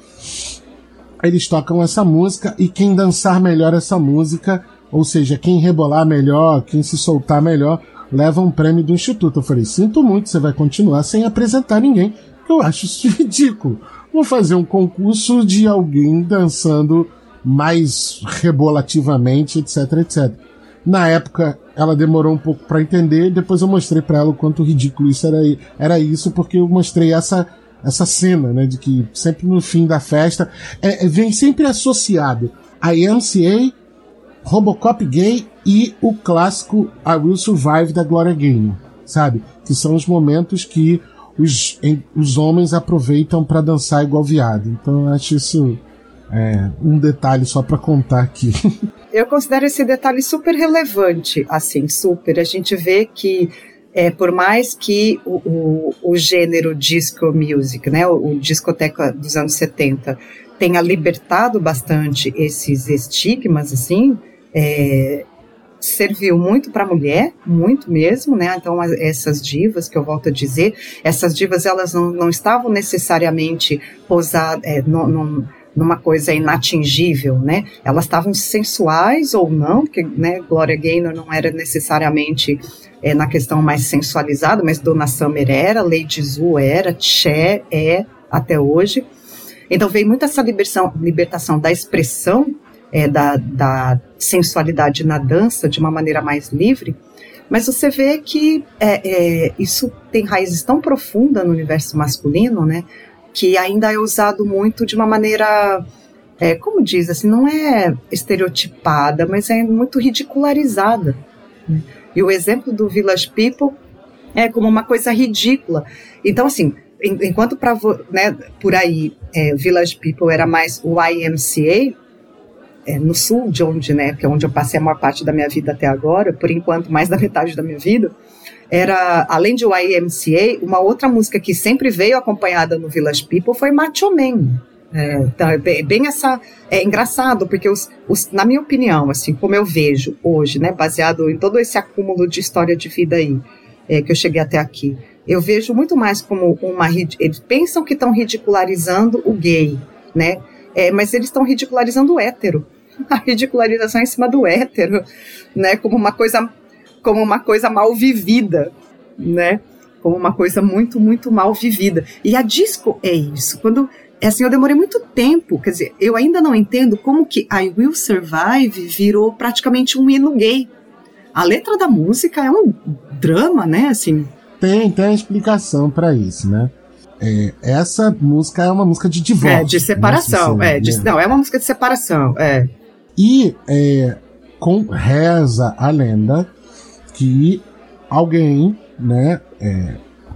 eles tocam essa música, e quem dançar melhor essa música, ou seja, quem rebolar melhor, quem se soltar melhor, leva um prêmio do instituto. Eu falei, sinto muito, você vai continuar sem apresentar ninguém. Eu acho isso ridículo. Vou fazer um concurso de alguém dançando mais rebolativamente, etc, etcétera. Na época, ela demorou um pouco para entender, depois eu mostrei para ela o quanto ridículo isso era, era isso, porque eu mostrei essa, essa cena, né, de que sempre no fim da festa, é, vem sempre associado a I M C A, Robocop gay e o clássico I Will Survive da Gloria Gaynor, sabe? Que são os momentos que Os, em, os homens aproveitam para dançar igual viado. Então eu acho isso é, um detalhe só para contar aqui. Eu considero esse detalhe super relevante, assim, super. A gente vê que é, por mais que o, o, o gênero disco music, né, o, o discoteca dos anos setenta, tenha libertado bastante esses estigmas, assim, é, serviu muito para a mulher, muito mesmo, né? Então essas divas, que eu volto a dizer, essas divas, elas não, não estavam necessariamente posadas é, no, no, numa coisa inatingível, né? Elas estavam sensuais ou não, porque, né, Gloria Gaynor não era necessariamente é, na questão mais sensualizada, mas Donna Summer era, Lady Zu era, Cher é até hoje. Então veio muito essa libertação, libertação da expressão É, da, da sensualidade na dança de uma maneira mais livre, mas você vê que é, é, isso tem raízes tão profundas no universo masculino, né, que ainda é usado muito de uma maneira, é, como diz, assim, não é estereotipada, mas é muito ridicularizada, né? E o exemplo do Village People é como uma coisa ridícula. Então, assim, enquanto pra, né, por aí é, Village People era mais o I M C A, É, no sul de onde, né, que é onde eu passei a maior parte da minha vida até agora, por enquanto mais da metade da minha vida, era, além de o I M C A, uma outra música que sempre veio acompanhada no Village People foi Macho Man, É, então, é bem, bem essa... É engraçado, porque os, os, na minha opinião, assim, como eu vejo hoje, né, baseado em todo esse acúmulo de história de vida aí, é, que eu cheguei até aqui, eu vejo muito mais como uma... Eles pensam que estão ridicularizando o gay, né, é, mas eles estão ridicularizando o hétero. A ridicularização em cima do hétero, né, como uma coisa, como uma coisa mal vivida, né, como uma coisa muito, muito mal vivida. E a disco é isso, quando... É assim, eu demorei muito tempo, quer dizer, eu ainda não entendo como que I Will Survive virou praticamente um hino gay. A letra da música é um drama, né, assim. Tem, tem explicação pra isso, né? É, essa música é uma música de divórcio. É, de separação, né? é, de, não, é uma música de separação, é. E é, com, reza a lenda que alguém, né, é,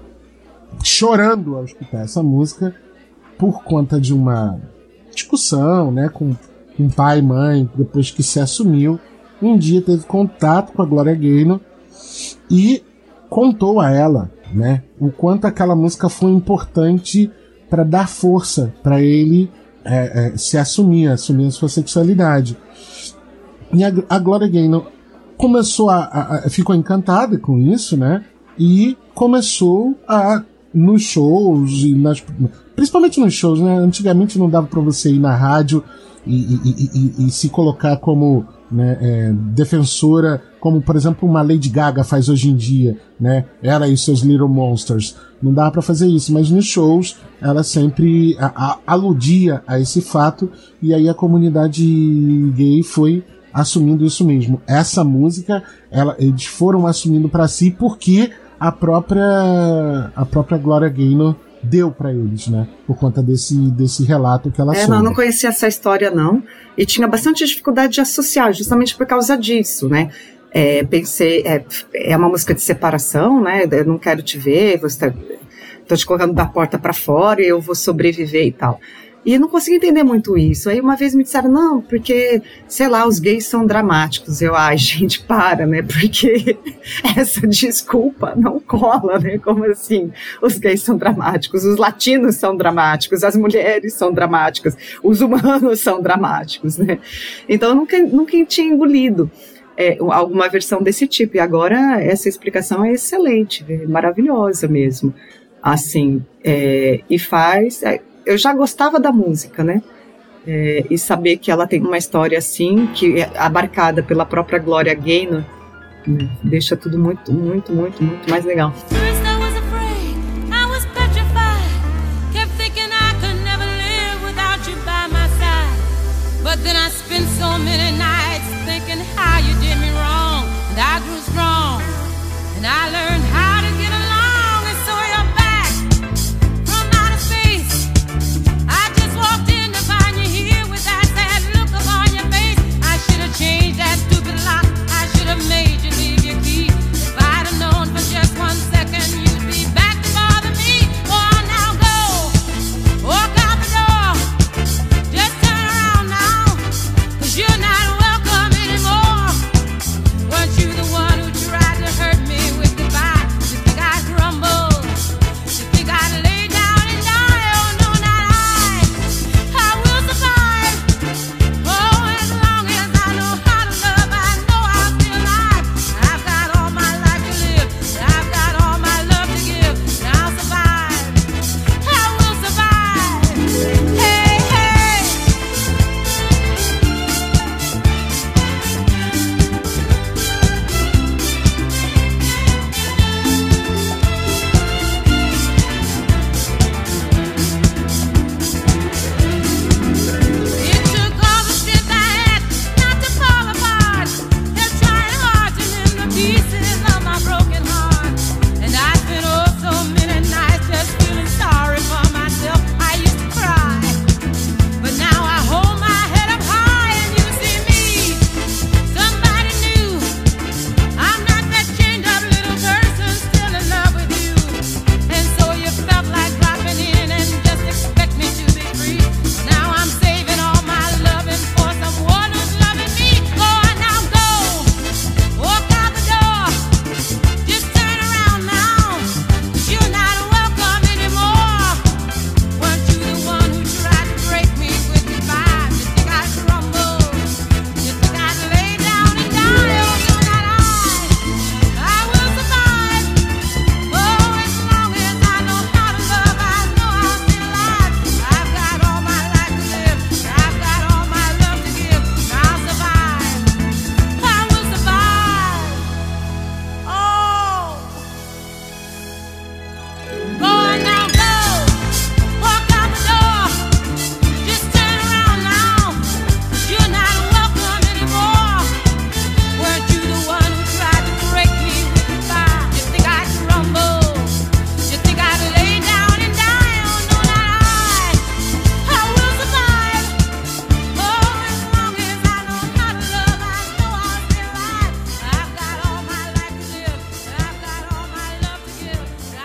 chorando ao escutar essa música, por conta de uma discussão, né, com, com pai e mãe, depois que se assumiu, um dia teve contato com a Gloria Gaynor e contou a ela, né, o quanto aquela música foi importante para dar força para ele é, é, se assumir, assumir a sua sexualidade. E a, a Gloria Gaynor começou a, a, a ficou encantada com isso, né, e começou a nos shows e nas, principalmente nos shows, né? Antigamente não dava para você ir na rádio e, e, e, e se colocar como, né, é, defensora, como por exemplo uma Lady Gaga faz hoje em dia, né? Ela e seus Little Monsters. Não dava para fazer isso, mas nos shows ela sempre a, a, aludia a esse fato, e aí a comunidade gay foi assumindo isso mesmo. Essa música, ela, eles foram assumindo para si porque a própria a própria Gloria Gaynor deu para eles, né? Por conta desse, desse relato que ela é, soube. Não, não conhecia essa história, não. E tinha bastante dificuldade de associar, justamente por causa disso, né? É, pensei, é, é uma música de separação, né? Eu não quero te ver, você tá, tô te colocando da porta para fora e eu vou sobreviver e tal. E eu não consegui entender muito isso. Aí uma vez me disseram, não, porque, sei lá, os gays são dramáticos. Eu, ai, gente, para, né? Porque essa desculpa não cola, né? Como assim? Os gays são dramáticos, os latinos são dramáticos, as mulheres são dramáticas, os humanos são dramáticos, né? Então eu nunca, nunca tinha engolido é, alguma versão desse tipo. E agora essa explicação é excelente, é maravilhosa mesmo. Assim, é, e faz... É, eu já gostava da música, né? É, e saber que ela tem uma história assim, que é abarcada pela própria Gloria Gaynor, né? Deixa tudo muito, muito, muito, muito mais legal.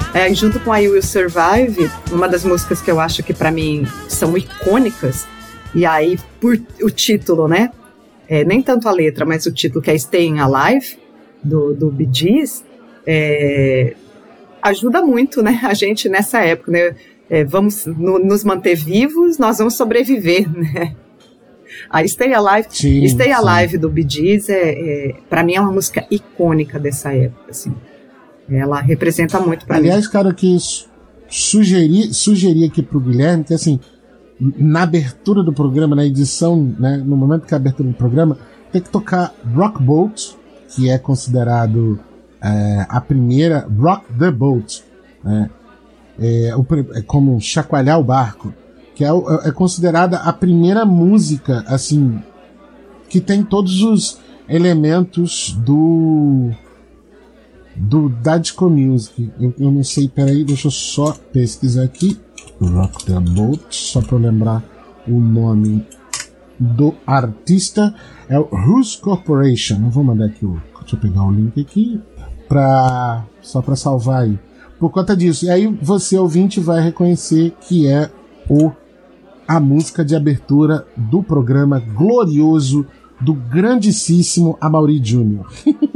É, junto com I Will Survive, uma das músicas que eu acho que pra mim são icônicas, e aí por o título, né? É, nem tanto a letra, mas o título, que é Staying Alive, do, do Bee Gees, é, ajuda muito, né, a gente nessa época, né? É, vamos no, nos manter vivos, nós vamos sobreviver, né? A Stay Alive, sim, Stay Alive sim. do Bee Gees, é, é, pra mim é uma música icônica dessa época, assim. Ela representa muito pra Aliás, mim. Aliás, cara, que sugeri, sugeri aqui pro Guilherme que, assim, na abertura do programa, na edição, né, no momento que é a abertura do programa, tem que tocar Rock Boat, que é considerado é, a primeira, Rock the Boat, né, é, é como chacoalhar o barco, que é, é considerada a primeira música, assim, que tem todos os elementos do do da disco music. Eu, eu não sei, peraí, deixa eu só pesquisar aqui. Rock the Boat, só para lembrar o nome do artista, é o Who's Corporation. Eu vou mandar aqui o, deixa eu pegar o link aqui pra, só para salvar aí. Por conta disso, e aí você ouvinte vai reconhecer que é o a música de abertura do programa glorioso do grandíssimo Amaury Júnior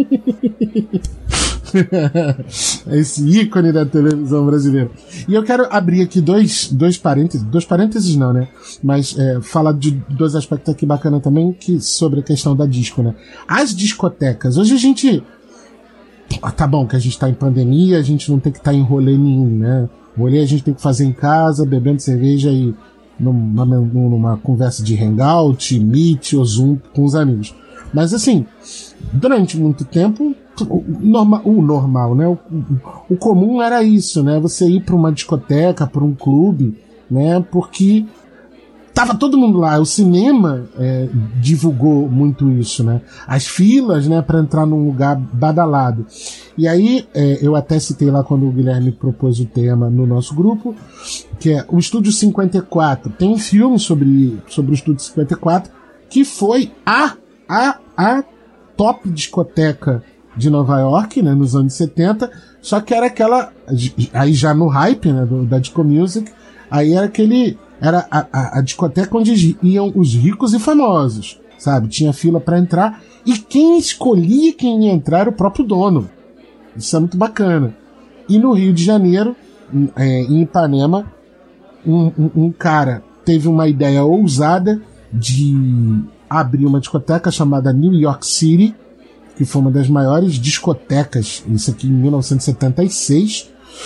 Esse ícone da televisão brasileira. E eu quero abrir aqui dois, dois parênteses, dois parênteses não, né? Mas é, falar de dois aspectos aqui bacana também, que sobre a questão da disco, né? As discotecas, hoje a gente... Tá bom que a gente tá em pandemia, a gente não tem que estar tá em rolê nenhum, né? Rolê a gente tem que fazer em casa, bebendo cerveja e numa, numa conversa de hangout, meet ou zoom com os amigos. Mas assim, durante muito tempo, o normal, o normal, né? O, o comum era isso, né? Você ir para uma discoteca, para um clube, né? Porque tava todo mundo lá. O cinema é, divulgou muito isso, né? As filas, né? Para entrar num lugar badalado. E aí, é, eu até citei lá quando o Guilherme propôs o tema no nosso grupo, que é o Estúdio cinquenta e quatro. Tem um filme sobre, sobre o Estúdio cinquenta e quatro, que foi a, a, a top discoteca de Nova York, né, nos anos setenta, só que era aquela, aí já no hype, né, do, da disco music, aí era aquele, era a, a, a discoteca onde iam os ricos e famosos, sabe, tinha fila para entrar, e quem escolhia quem ia entrar era o próprio dono. Isso é muito bacana. E no Rio de Janeiro, é, em Ipanema, um, um, um cara teve uma ideia ousada de abrir uma discoteca chamada New York City, que foi uma das maiores discotecas, isso aqui em mil novecentos e setenta e seis,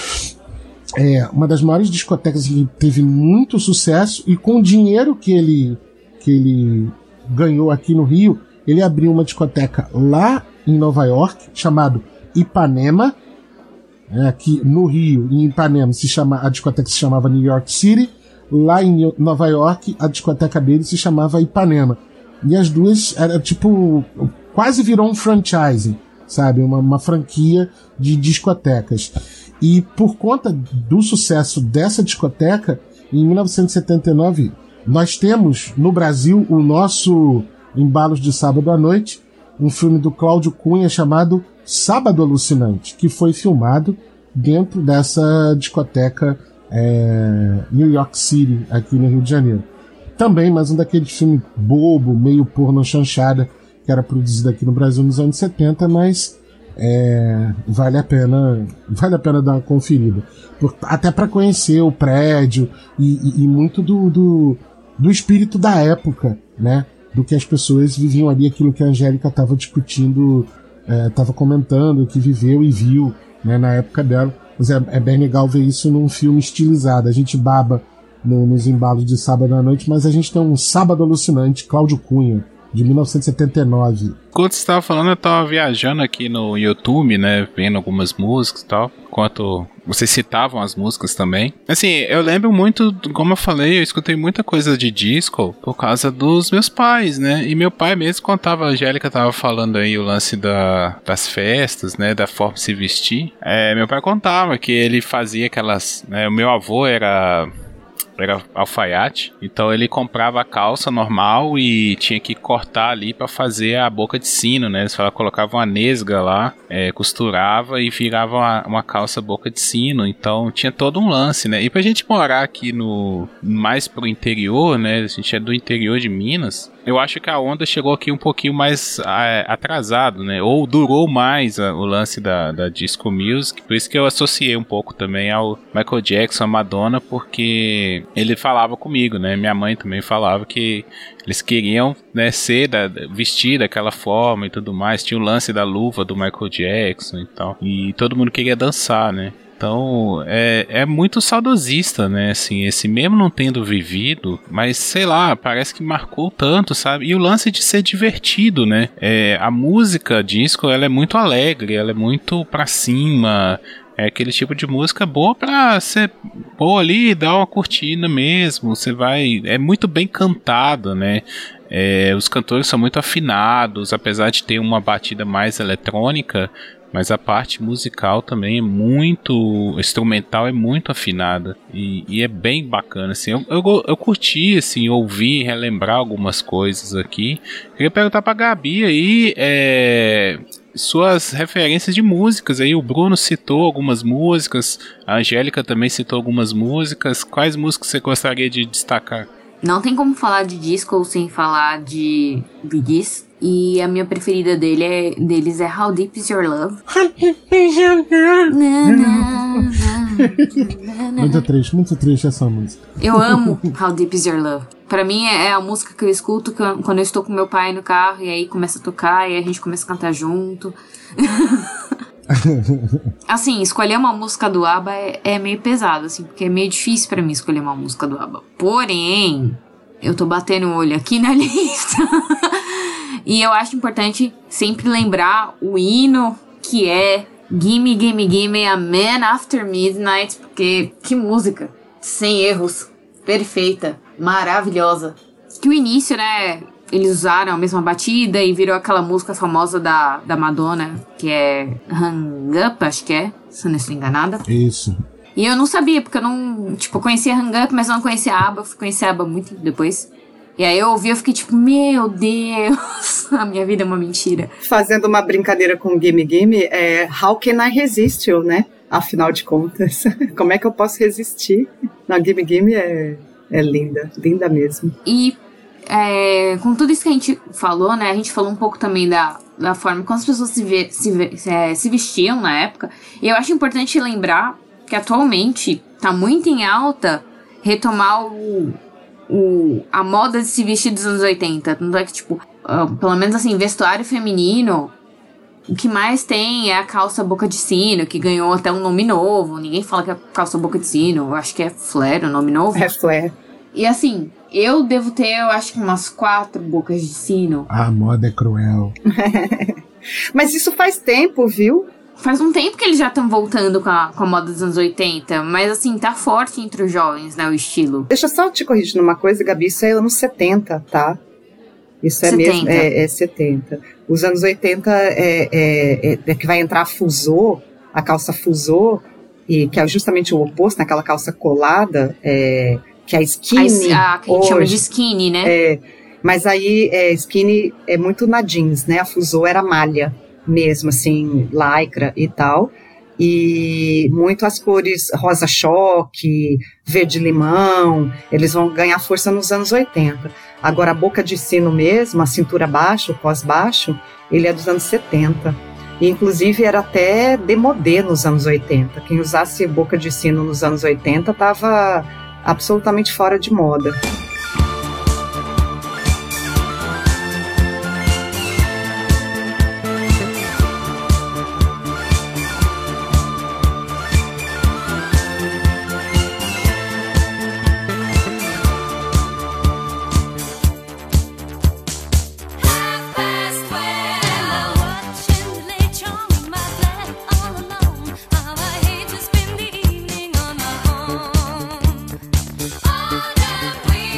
é, uma das maiores discotecas que teve muito sucesso, e com o dinheiro que ele, que ele ganhou aqui no Rio, ele abriu uma discoteca lá em Nova York, chamado Ipanema, é, aqui no Rio, em Ipanema, se chama, a discoteca se chamava New York City, lá em Nova York, a discoteca dele se chamava Ipanema. E as duas, era tipo, quase virou um franchising, sabe? Uma, uma franquia de discotecas. E por conta do sucesso dessa discoteca, em mil novecentos e setenta e nove, nós temos no Brasil o nosso Embalos de Sábado à Noite, um filme do Cláudio Cunha chamado Sábado Alucinante, que foi filmado dentro dessa discoteca é, New York City, aqui no Rio de Janeiro. Também mais um daqueles filmes bobo, meio porno chanchada, que era produzido aqui no Brasil nos anos setenta, mas é, vale a pena vale a pena dar uma conferida. Por, até para conhecer o prédio e, e, e muito do, do, do espírito da época, né? Do que as pessoas viviam ali, aquilo que a Angélica estava discutindo, estava é, comentando, que viveu e viu, né, na época dela. Mas é, é bem legal ver isso num filme estilizado. A gente baba no, nos embalos de Sábado à Noite, mas a gente tem um Sábado Alucinante, Cláudio Cunha, de mil novecentos e setenta e nove. Enquanto você estava falando, eu estava viajando aqui no YouTube, né, vendo algumas músicas e tal, enquanto vocês citavam as músicas também. Assim, eu lembro muito, como eu falei, eu escutei muita coisa de disco por causa dos meus pais, né, e meu pai mesmo contava, a Angélica estava falando aí o lance da, das festas, né, da forma de se vestir. É, meu pai contava que ele fazia aquelas, né, o meu avô era... era alfaiate, então ele comprava a calça normal e tinha que cortar ali pra fazer a boca de sino, né? Eles falavam, colocavam uma nesga lá, é, costurava e virava uma, uma calça boca de sino, então tinha todo um lance, né? E pra gente morar aqui no mais pro interior, né? A gente é do interior de Minas. Eu acho que a onda chegou aqui um pouquinho mais é, atrasado, né? Ou durou mais a, o lance da, da disco music, por isso que eu associei um pouco também ao Michael Jackson, a Madonna, porque ele falava comigo, né? Minha mãe também falava que eles queriam, né, ser, da, vestir daquela forma e tudo mais. Tinha o lance da luva do Michael Jackson e tal. E todo mundo queria dançar, né? Então, é, é muito saudosista, né, assim, esse mesmo não tendo vivido, mas, sei lá, parece que marcou tanto, sabe, e o lance de ser divertido, né, é, a música disco, ela é muito alegre, ela é muito pra cima, é aquele tipo de música boa pra você pôr ali e dar uma curtida mesmo, você vai, é muito bem cantada, né, é, os cantores são muito afinados, apesar de ter uma batida mais eletrônica, mas a parte musical também é muito, instrumental é muito afinada e, e é bem bacana, assim, eu, eu, eu curti, assim, ouvir, relembrar algumas coisas aqui. Queria perguntar pra Gabi aí, é, suas referências de músicas aí, o Bruno citou algumas músicas, a Angélica também citou algumas músicas, quais músicas você gostaria de destacar? Não tem como falar de disco sem falar de Bee Gees. E a minha preferida dele é, deles é How Deep Is Your Love. How Deep Is Your Love? Muito triste, muito triste essa música. Eu amo How Deep Is Your Love. Pra mim é a música que eu escuto que eu, quando eu estou com meu pai no carro e aí começa a tocar e a gente começa a cantar junto. Assim, escolher uma música do ABBA é, é meio pesado, assim, porque é meio difícil pra mim escolher uma música do ABBA. Porém, eu tô batendo o olho aqui na lista. E eu acho importante sempre lembrar o hino que é Gimme, Gimme, Gimme, A Man After Midnight, porque que música, sem erros, perfeita, maravilhosa. Que o início, né, eles usaram a mesma batida e virou aquela música famosa da, da Madonna, que é Hang Up, acho que é, se eu não estou enganada. Isso. E eu não sabia, porque eu não, tipo, eu conhecia Hang Up, mas não conhecia a ABBA, eu fui conhecer a ABBA muito depois. E aí eu ouvi, eu fiquei tipo, meu Deus, a minha vida é uma mentira. Fazendo uma brincadeira com Gimme Gimme, é How Can I Resist You, né? Afinal de contas, como é que eu posso resistir? Não, Gimme Gimme é, é linda, linda mesmo. E é, com tudo isso que a gente falou, né, a gente falou um pouco também da, da forma como as pessoas se, ve, se, se, se vestiam na época. E eu acho importante lembrar que atualmente tá muito em alta retomar o... O, a moda de se vestir dos anos oitenta. Tanto é que, tipo, uh, pelo menos assim, vestuário feminino, o que mais tem é a calça boca de sino, que ganhou até um nome novo. Ninguém fala que é calça boca de sino, eu acho que é flare o nome novo. É flare. E assim, eu devo ter, eu acho que umas quatro bocas de sino. A moda é cruel. Mas isso faz tempo, viu? Faz um tempo que eles já estão voltando com a, com a moda dos anos oitenta, mas assim, tá forte entre os jovens, né, o estilo. Deixa eu só te corrigir numa coisa, Gabi, isso é anos setenta, tá? Isso é setenta. mesmo, é, é setenta. Os anos oitenta é, é, é, é que vai entrar a fusô, a calça fusô, e que é justamente o oposto, naquela calça colada, é, que é a skinny. A, a que a gente chama de skinny, né? É, mas aí, é, skinny é muito na jeans, né? A fusô era malha mesmo, assim, lycra e tal, e muito as cores rosa-choque, verde-limão, eles vão ganhar força nos anos oitenta. Agora, a boca de sino mesmo, a cintura baixa, o pós-baixo, ele é dos anos setenta. E, inclusive, era até demodê nos anos oitenta. Quem usasse boca de sino nos anos oitenta estava absolutamente fora de moda. All that we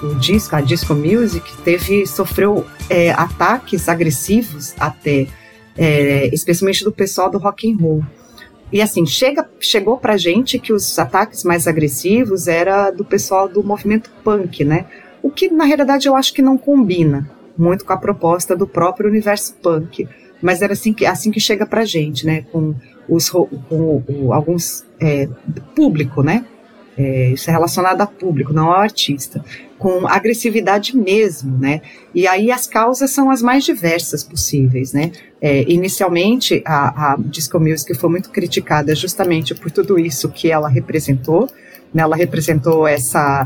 o disco, a disco music, teve, sofreu é, ataques agressivos até, é, especialmente do pessoal do rock and roll. E assim, chega, chegou pra gente que os ataques mais agressivos era do pessoal do movimento punk, né? O que, na realidade, eu acho que não combina muito com a proposta do próprio universo punk. Mas era assim que, assim que chega pra gente, né? Com, os, com o, o, alguns... É, público, né? É, isso é relacionado a público, não ao artista. Com agressividade mesmo, né? E aí as causas são as mais diversas possíveis, né? É, inicialmente, a, a disco music foi muito criticada justamente por tudo isso que ela representou, né? Ela representou essa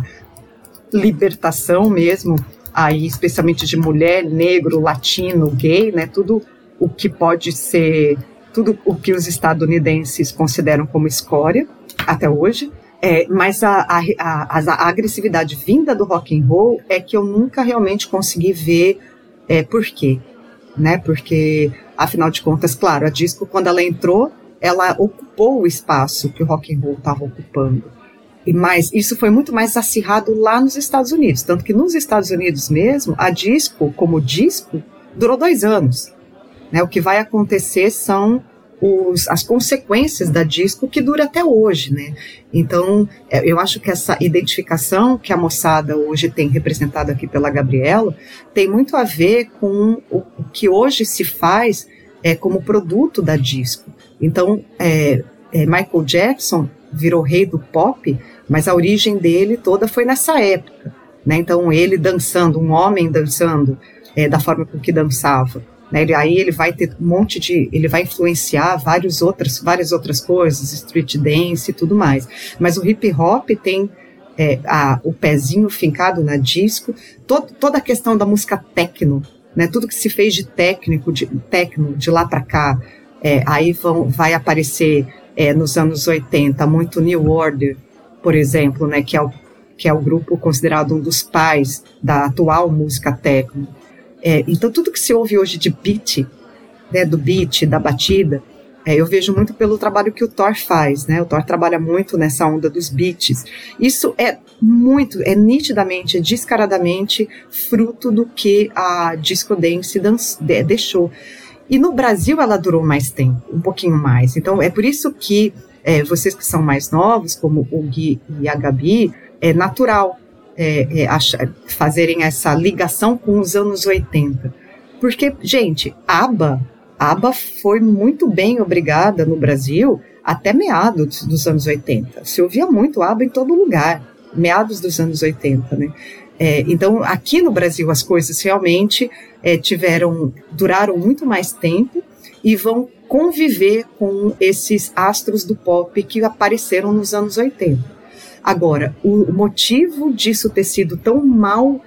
libertação mesmo, aí especialmente de mulher, negro, latino, gay, né? Tudo o que pode ser, tudo o que os estadunidenses consideram como escória até hoje. É, mas a, a, a, a agressividade vinda do rock and roll é que eu nunca realmente consegui ver é, por quê, né? Porque, afinal de contas, claro, a disco, quando ela entrou, ela ocupou o espaço que o rock and roll estava ocupando. E mais, isso foi muito mais acirrado lá nos Estados Unidos, tanto que nos Estados Unidos mesmo, a disco, como disco, durou dois anos. Né? O que vai acontecer são Os, as consequências da disco que dura até hoje, né? Então, eu acho que essa identificação que a moçada hoje tem representado aqui pela Gabriela tem muito a ver com o, o que hoje se faz é, como produto da disco. Então, é, é, Michael Jackson virou rei do pop, mas a origem dele toda foi nessa época, né? Então, ele dançando, um homem dançando é, da forma com que dançava. Né, ele, aí ele vai ter um monte de, ele vai influenciar vários outras, várias outras coisas, street dance e tudo mais, mas o hip hop tem é, a, o pezinho fincado na disco, todo, toda a questão da música techno, né, tudo que se fez de técnico, de techno, de lá para cá, é, aí vão, vai aparecer é, nos anos oitenta, muito New Order, por exemplo, né, que, é o, que é o grupo considerado um dos pais da atual música techno. É, então, tudo que se ouve hoje de beat, né, do beat, da batida, é, eu vejo muito pelo trabalho que o Thor faz, né? O Thor trabalha muito nessa onda dos beats. Isso é muito, é nitidamente, é descaradamente fruto do que a disco dance dan- de- deixou. E no Brasil ela durou mais tempo, um pouquinho mais. Então, é por isso que é, vocês que são mais novos, como o Gui e a Gabi, é natural É, é, achar, fazerem essa ligação com os anos oitenta. Porque, gente, ABBA, ABBA foi muito bem obrigada no Brasil até meados dos anos oitenta. Se ouvia muito ABBA em todo lugar, meados dos anos oitenta, né? É, então, aqui no Brasil as coisas realmente é, tiveram, duraram muito mais tempo e vão conviver com esses astros do pop que apareceram nos anos oitenta. Agora, o motivo disso ter sido tão mal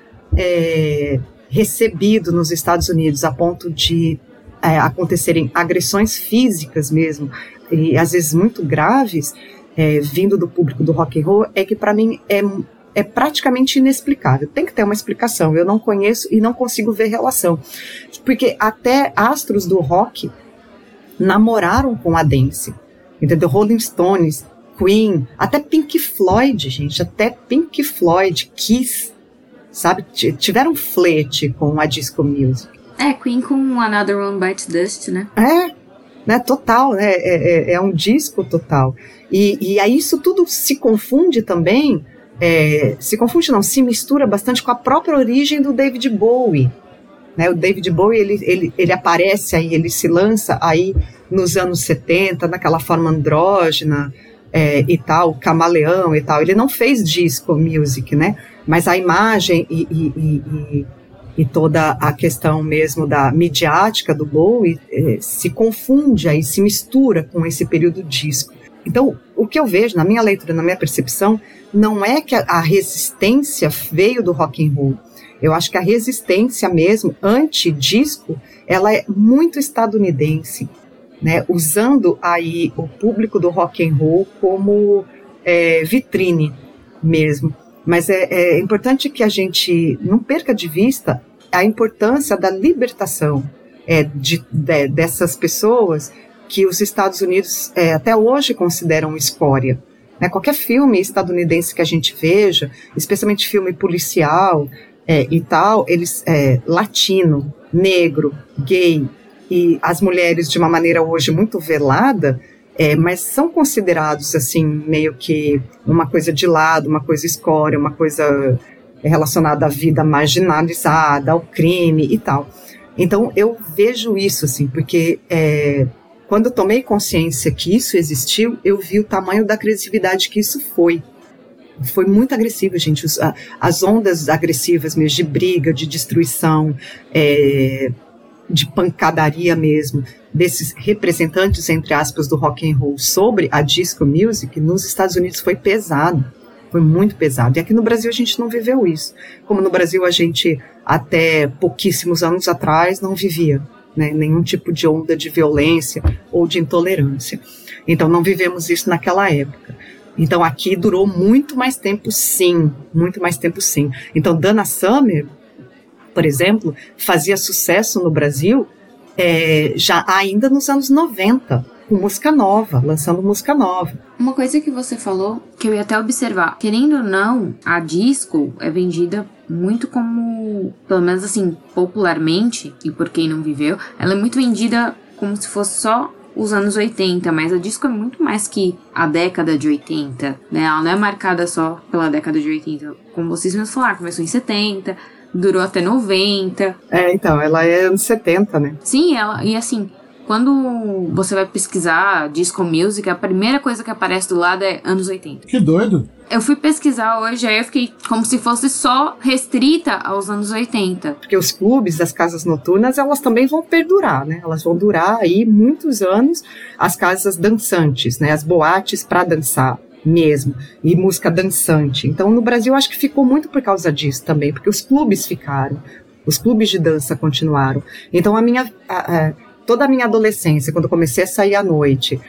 é, recebido nos Estados Unidos, a ponto de é, acontecerem agressões físicas mesmo, e às vezes muito graves, é, vindo do público do rock and roll, é que para mim é, é praticamente inexplicável. Tem que ter uma explicação, eu não conheço e não consigo ver relação. Porque até astros do rock namoraram com a dance, entendeu? Rolling Stones, Queen, até Pink Floyd, gente, até Pink Floyd, Kiss, sabe, tiveram flerte com a disco music. É, Queen com Another One Bites Dust, né? É, né, total, né, é, é, é um disco total. E, e aí isso tudo se confunde também, é, se confunde não, se mistura bastante com a própria origem do David Bowie. Né, o David Bowie, ele, ele, ele aparece aí, ele se lança aí nos anos setenta, naquela forma andrógena, É, e tal, camaleão e tal. Ele não fez disco music, né? Mas a imagem e, e, e, e toda a questão mesmo da midiática do Bowie eh, se confunde aí, se mistura com esse período disco. Então, o que eu vejo, na minha leitura, na minha percepção, não é que a, a resistência veio do rock and roll. Eu acho que a resistência mesmo, anti-disco, ela é muito estadunidense. Né, usando aí o público do rock and roll como é, vitrine mesmo. Mas é, é importante que a gente não perca de vista a importância da libertação é, de, de, dessas pessoas que os Estados Unidos é, até hoje consideram escória. né? Qualquer filme estadunidense que a gente veja, especialmente filme policial é, e tal, eles é, latino, negro, gay e as mulheres de uma maneira hoje muito velada, é, mas são considerados assim meio que uma coisa de lado, uma coisa escória, uma coisa relacionada à vida marginalizada, ao crime e tal. Então eu vejo isso assim, porque é, quando eu tomei consciência que isso existiu, eu vi o tamanho da agressividade que isso foi. Foi muito agressivo, gente. Os, a, as ondas agressivas mesmo, de briga, de destruição, é, de pancadaria mesmo, desses representantes, entre aspas, do rock and roll sobre a disco music, nos Estados Unidos foi pesado. Foi muito pesado. E aqui no Brasil a gente não viveu isso. Como no Brasil a gente, até pouquíssimos anos atrás, não vivia, né, nenhum tipo de onda de violência ou de intolerância. Então não vivemos isso naquela época. Então aqui durou muito mais tempo, sim. Muito mais tempo, sim. Então Dana Summer, por exemplo, fazia sucesso no Brasil é, já ainda nos anos noventa, com música nova, lançando música nova. Uma coisa que você falou, que eu ia até observar, querendo ou não, a disco é vendida muito como, pelo menos assim, popularmente, e por quem não viveu, ela é muito vendida como se fosse só os anos oitenta, mas a disco é muito mais que a década de oitenta, né? Ela não é marcada só pela década de oitenta, como vocês mesmos falaram, começou em setenta, durou até noventa. É, então, ela é anos setenta, né? Sim, ela, e assim, quando você vai pesquisar disco music, a primeira coisa que aparece do lado é anos oitenta. Que doido. Eu fui pesquisar hoje, aí eu fiquei como se fosse só restrita aos anos oitenta. Porque os clubes, as casas noturnas, elas também vão perdurar, né? Elas vão durar aí muitos anos, as casas dançantes, né? As boates para dançar mesmo, e música dançante. Então, no Brasil, acho que ficou muito por causa disso também, porque os clubes ficaram, os clubes de dança continuaram. Então, a minha... A, a, toda a minha adolescência, quando eu comecei a sair à noite,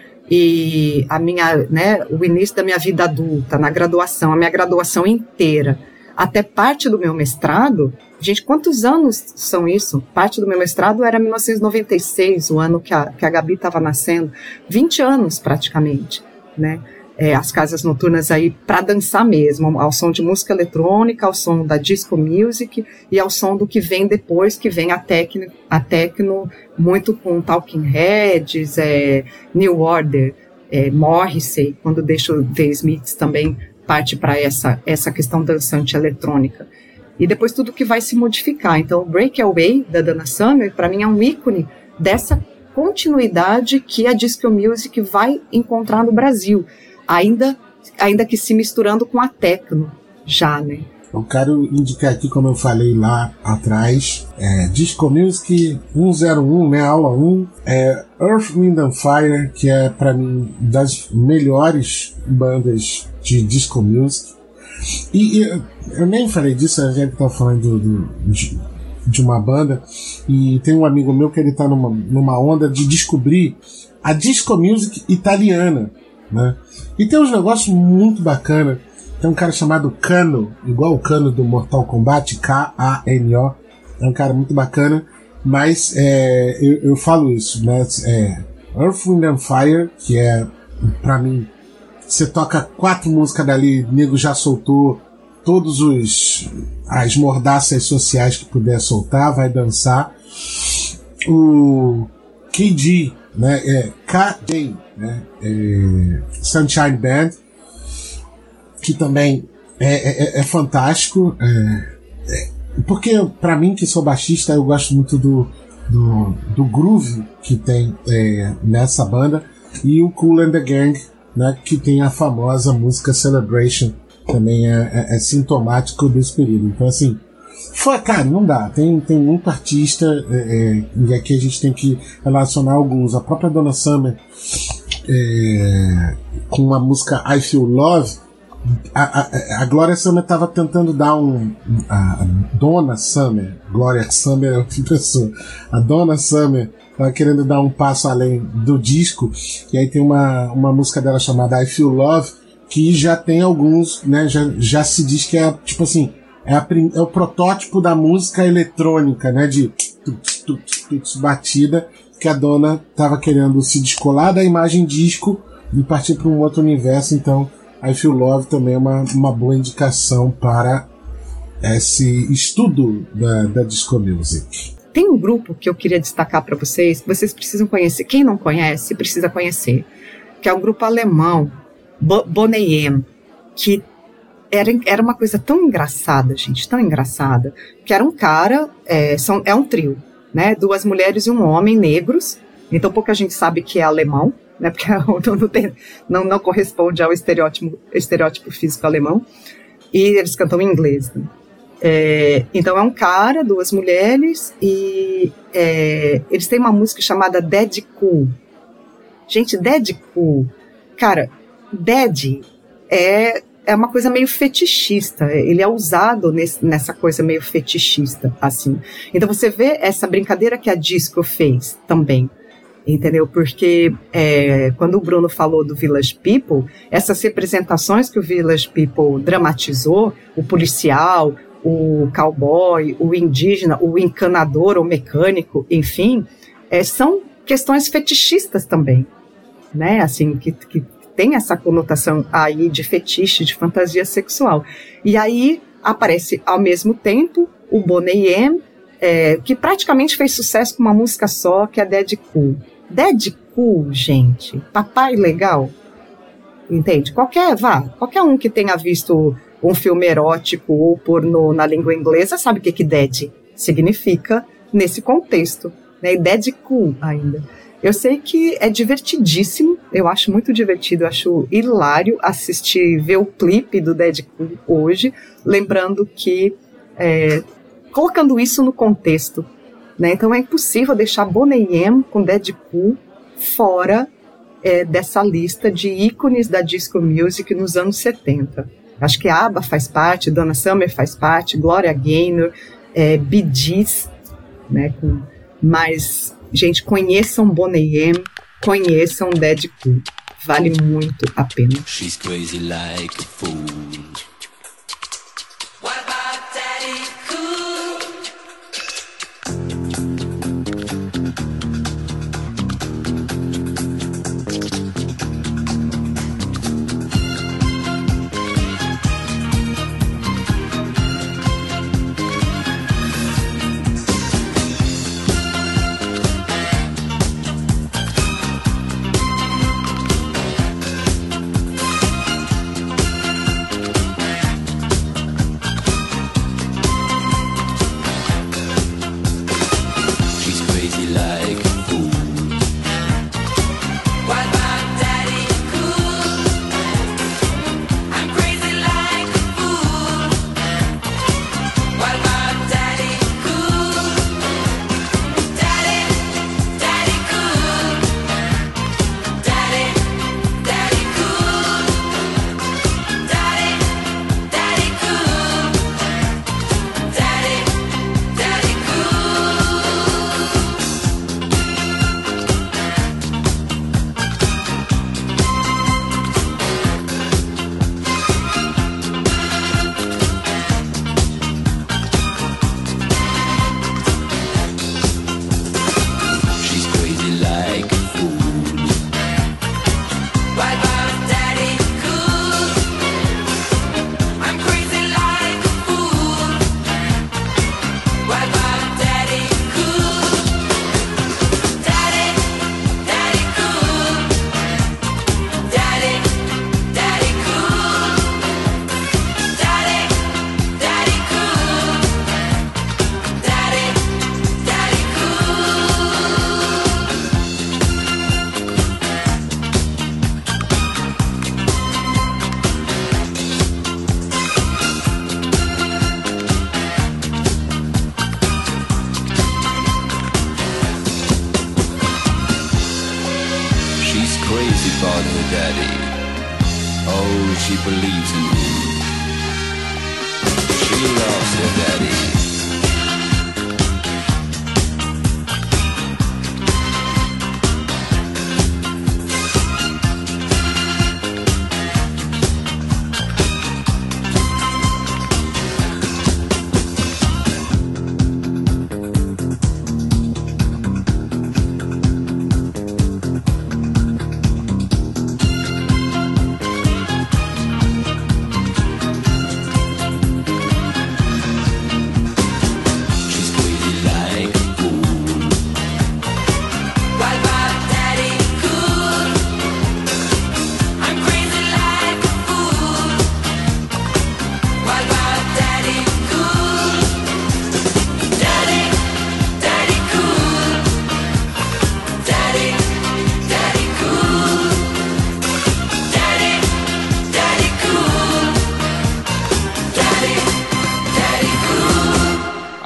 e a minha, né, o início da minha vida adulta, na graduação, a minha graduação inteira, até parte do meu mestrado, gente, quantos anos são isso? Parte do meu mestrado era mil novecentos e noventa e seis, o ano que a, que a Gabi estava nascendo, vinte anos praticamente, né? É, as casas noturnas aí para dançar mesmo, ao som de música eletrônica, ao som da disco music e ao som do que vem depois, que vem a techno, a techno muito com Talking Heads, é, New Order, é, Morrissey, quando deixa o The Smiths também parte para essa, essa questão dançante eletrônica. E depois tudo que vai se modificar. Então, Breakaway, da Dana Summer, para mim é um ícone dessa continuidade que a disco music vai encontrar no Brasil. Ainda, ainda que se misturando com a techno, já, né? Eu quero indicar aqui, como eu falei lá atrás, é, Disco Music cento e um, né, aula um, é Earth, Wind and Fire, que é, para mim, das melhores bandas de Disco Music. E, e eu nem falei disso, a gente tá falando do, do, de, de uma banda, e tem um amigo meu que ele tá numa, numa onda de descobrir a Disco Music italiana, né? E tem uns negócios muito bacanas. Tem um cara chamado Kano, igual o Kano do Mortal Kombat, K A N O. É um cara muito bacana, mas é, eu, eu falo isso, né? É, Earth, Wind and Fire, que é, pra mim, você toca quatro músicas dali, o nego já soltou todos os as mordaças sociais que puder soltar, vai dançar. O K G, né? É K J, né? É, Sunshine Band, que também é, é, é fantástico, é, é, porque pra mim, que sou baixista, eu gosto muito do, do, do groove que tem é, nessa banda, e o Kool and the Gang, né, que tem a famosa música Celebration, também é, é, é sintomático desse período. Então, assim, foi, cara, não dá, tem, tem muito artista, é, é, e aqui a gente tem que relacionar alguns. A própria Donna Summer, é, com a música I Feel Love, a, a, a Gloria Summer estava tentando dar um. A, a Donna Summer, Gloria Summer é outra pessoa, a Donna Summer estava querendo dar um passo além do disco, e aí tem uma, uma música dela chamada I Feel Love, que já tem alguns, né, já, já se diz que é tipo assim, é, a, é o protótipo da música eletrônica, né, de tuts, tuts, tuts, batida, que a Donna estava querendo se descolar da imagem disco e partir para um outro universo. Então I Feel Love também é uma, uma boa indicação para esse estudo da, da disco music. Tem um grupo que eu queria destacar para vocês, que vocês precisam conhecer. Quem não conhece, precisa conhecer. Que é um grupo alemão, Bo- Boney M, que era, era uma coisa tão engraçada, gente, tão engraçada, que era um cara, é, são, é um trio, né? Duas mulheres e um homem negros, então pouca gente sabe que é alemão, né? Porque não, não, tem, não, não corresponde ao estereótipo, estereótipo físico alemão, e eles cantam em inglês, né? É, então é um cara, duas mulheres, e é, eles têm uma música chamada Dead Cool. Gente, Dead Cool, cara, Dead é, é uma coisa meio fetichista, ele é usado nesse, nessa coisa meio fetichista, assim. Então você vê essa brincadeira que a disco fez também, entendeu? Porque é, quando o Bruno falou do Village People, essas representações que o Village People dramatizou, o policial, o cowboy, o indígena, o encanador, o mecânico, enfim, é, são questões fetichistas também, né? Assim, que, que tem essa conotação aí de fetiche, de fantasia sexual. E aí aparece ao mesmo tempo o Boney M, é, que praticamente fez sucesso com uma música só, que é Dead Cool. Dead Cool, gente, papai legal, entende? Qualquer, vá, qualquer um que tenha visto um filme erótico ou pornô na língua inglesa sabe o que que dead significa nesse contexto, né? E Dead Cool ainda. Eu sei que é divertidíssimo, eu acho muito divertido, eu acho hilário assistir, ver o clipe do Dead Cool hoje, lembrando que, é, colocando isso no contexto, né? Então é impossível deixar Boney M com Dead Cool fora é, dessa lista de ícones da disco music nos anos setenta. Acho que a ABBA faz parte, Donna Summer faz parte, Gloria Gaynor, é, Bee Gees, né? Com, mas, gente, conheçam Boney M, conheçam Dead Cool. Vale muito a pena. She's crazy like a fool. What about Daddy Cool? She believes in him. She loves her daddy.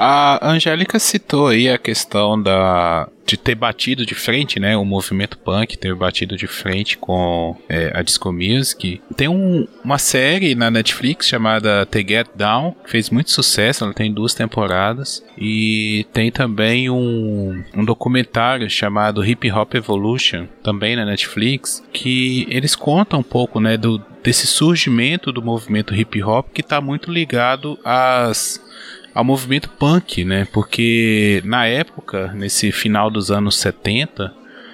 A Angélica citou aí a questão da, de ter batido de frente, né? O movimento punk ter batido de frente com é, a disco music. Tem um, uma série na Netflix chamada The Get Down, que fez muito sucesso, ela tem duas temporadas. E tem também um, um documentário chamado Hip Hop Evolution, também na Netflix, que eles contam um pouco, né, do, desse surgimento do movimento hip hop, que está muito ligado às... ao movimento punk, né? Porque na época, nesse final dos anos setenta,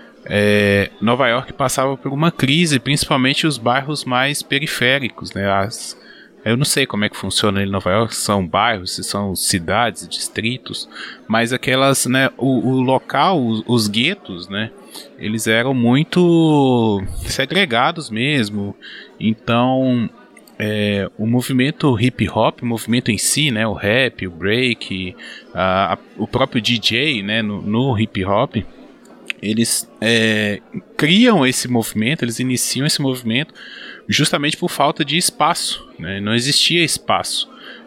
é, Nova York passava por uma crise, principalmente os bairros mais periféricos, né? As, eu não sei como é que funciona em Nova York, se são bairros, se são cidades, distritos, mas aquelas, né? O, o local, os, os guetos, né? Eles eram muito segregados mesmo, então... É, o movimento hip hop, o movimento em si, né, o rap, o break, a, a, o próprio D J, né, no, no hip hop, eles é, criam esse movimento, eles iniciam esse movimento justamente por falta de espaço, né, não existia espaço.